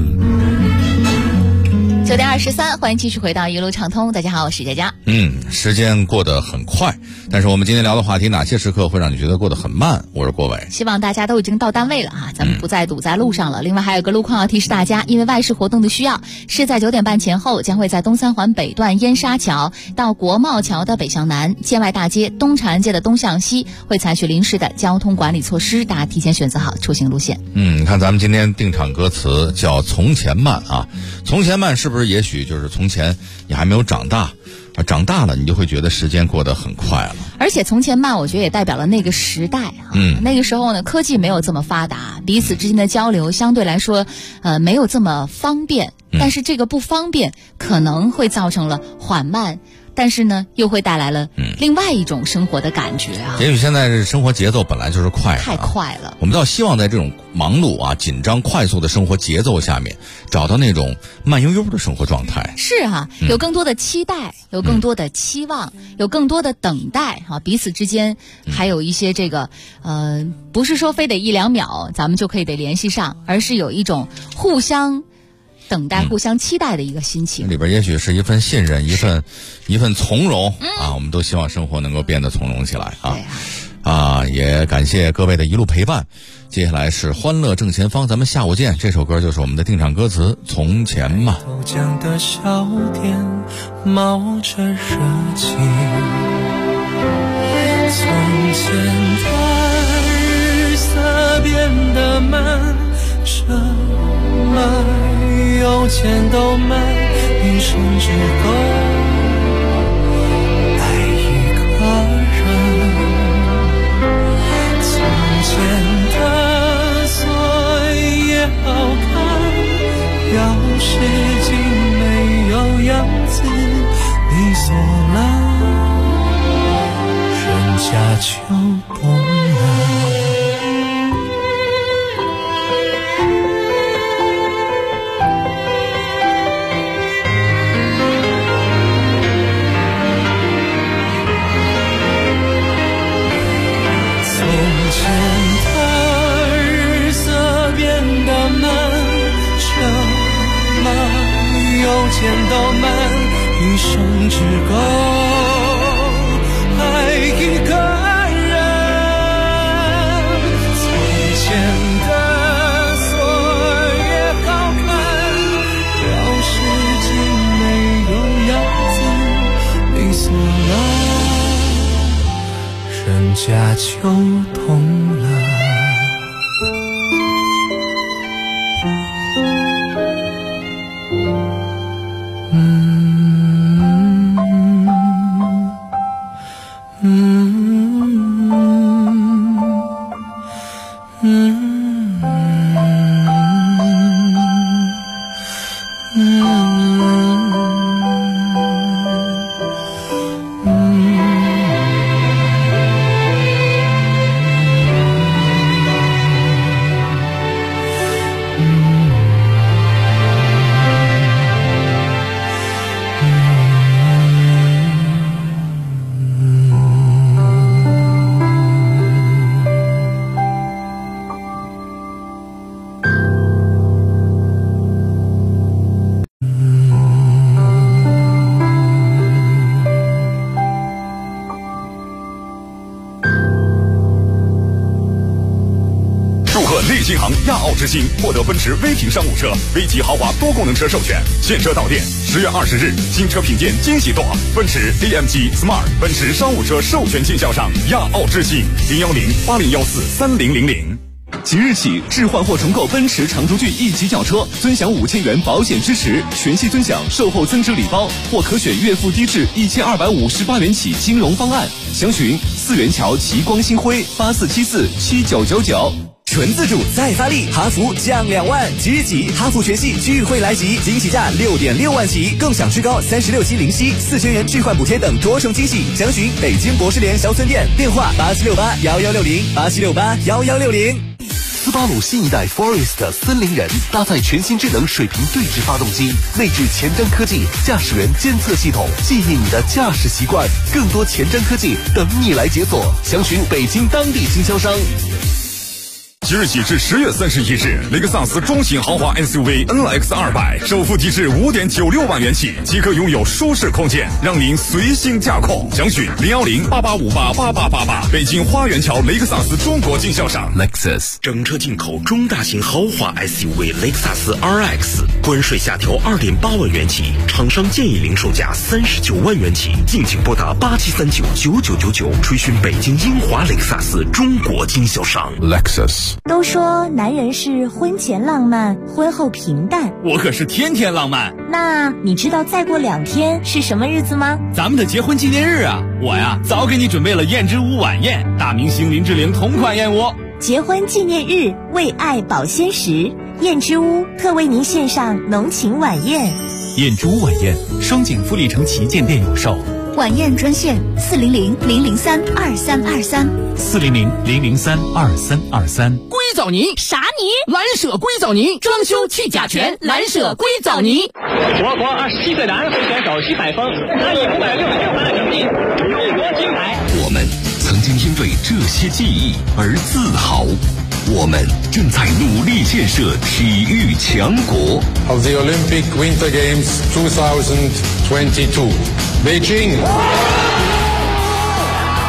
9点23，欢迎继续回到一路畅通。大家好，我是佳佳。 时间过得很快，但是我们今天聊的话题，哪些时刻会让你觉得过得很慢？我是郭伟。 希望大家都已经到单位了啊，咱们不再堵在路上了。另外还有个路况要提示大家，因为外事活动的需要，是在9点半前后将会在东三环北段燕莎桥到国贸桥的北向南、建外大街、东长安街的东向西会采取临时的交通管理措施，大家提前选择好出行路线。 你看咱们今天定场歌词叫从前慢啊，从前慢是不是也许就是从前你还没有长大，长大了你就会觉得时间过得很快了。 而且从前慢我觉得也代表了那个时代啊，那个时候呢科技没有这么发达，彼此之间的交流相对来说没有这么方便，但是这个不方便可能会造成了缓慢，但是呢又会带来了另外一种生活的感觉啊。 也许现在生活节奏本来就是快的， 太快了， 我们倒希望在这种忙碌啊、紧张、快速的生活节奏下面，找到那种慢悠悠的生活状态。 是啊，有更多的期待，有更多的期望，有更多的等待啊，彼此之间还有一些这个不是说非得1、2秒咱们就可以得联系上，而是有一种互相等待、互相期待的一个心情。 里边也许是一份信任，一份从容啊，我们都希望生活能够变得从容起来啊。也感谢各位的一路陪伴。接下来是欢乐正前方，咱们下午见。这首歌就是我们的定场歌词《从前慢》。 豆浆的小店冒着热气，从前的日色变得慢，车马邮件都慢，一生只够爱一个人。从前的锁也好看，钥匙竟没有样子，你锁了，人家就懂了。邮件都慢，一生只够爱一个人。从前的锁也好看，钥匙竟没有样子，你锁了，人家就懂了。 利新行亚奥之星，获得奔驰 V 品商务车、V 级豪华多功能车授权，现车到店。10月20日，新车品鉴惊喜多，奔驰 AMG Smart 奔驰商务车授权经销商亚奥之星，010-8014-3000。 即日起，置换或重购奔驰长轴距 E 级轿车，尊享5000元保险支持，全系尊享售后增值礼包，或可选月付低至1258元起金融方案。详询4元桥奇光星辉84747999。 纯自主再发力，哈弗降2万，即日起哈弗全系聚会来袭，惊喜价6.6万起，更享至高36期零息，4000元置换补贴等多重惊喜。详询北京博士联销村店，电话87681160，87681160。 斯巴鲁新一代 Forest 森林人搭载全新智能水平对置发动机，内置前瞻科技驾驶员监测系统，记忆你的驾驶习惯，更多前瞻科技等你来解锁。详询北京当地经销商。 即日起至10月31日，雷克萨斯中型豪华 SUV NX 200首付低至5.96万元起，即可拥有舒适空间，让您随心驾控。详询010-8858-8888，北京花园桥雷克萨斯中国经销商 Lexus。 整车进口中大型豪华 SUV 雷克萨斯 RX， 关税下调2.8万元起，厂商建议零售价39万元起，敬请拨打87399999，垂询北京英华雷克萨斯中国经销商 Lexus。 都说男人是婚前浪漫，婚后平淡， 我可是天天浪漫。 那你知道再过2天是什么日子吗？ 咱们的结婚纪念日啊！我呀早给你准备了燕之屋晚宴，大明星林志玲同款燕窝。 结婚纪念日，为爱保鲜时，燕之屋特为您献上浓情晚宴。 燕之屋晚宴，双井富力城旗舰店有售。 晚宴专线 400-003-2323，400-003-2323。 硅藻泥啥泥？蓝舍硅藻泥，装修去甲醛，蓝舍硅藻泥。 我国27岁男会选手徐海峰拿以566分的成绩勇夺金牌。 我们曾经因为这些记忆而自豪，我们正在努力建设体育强国。 Of the Olympic Winter Games 2022, Beijing.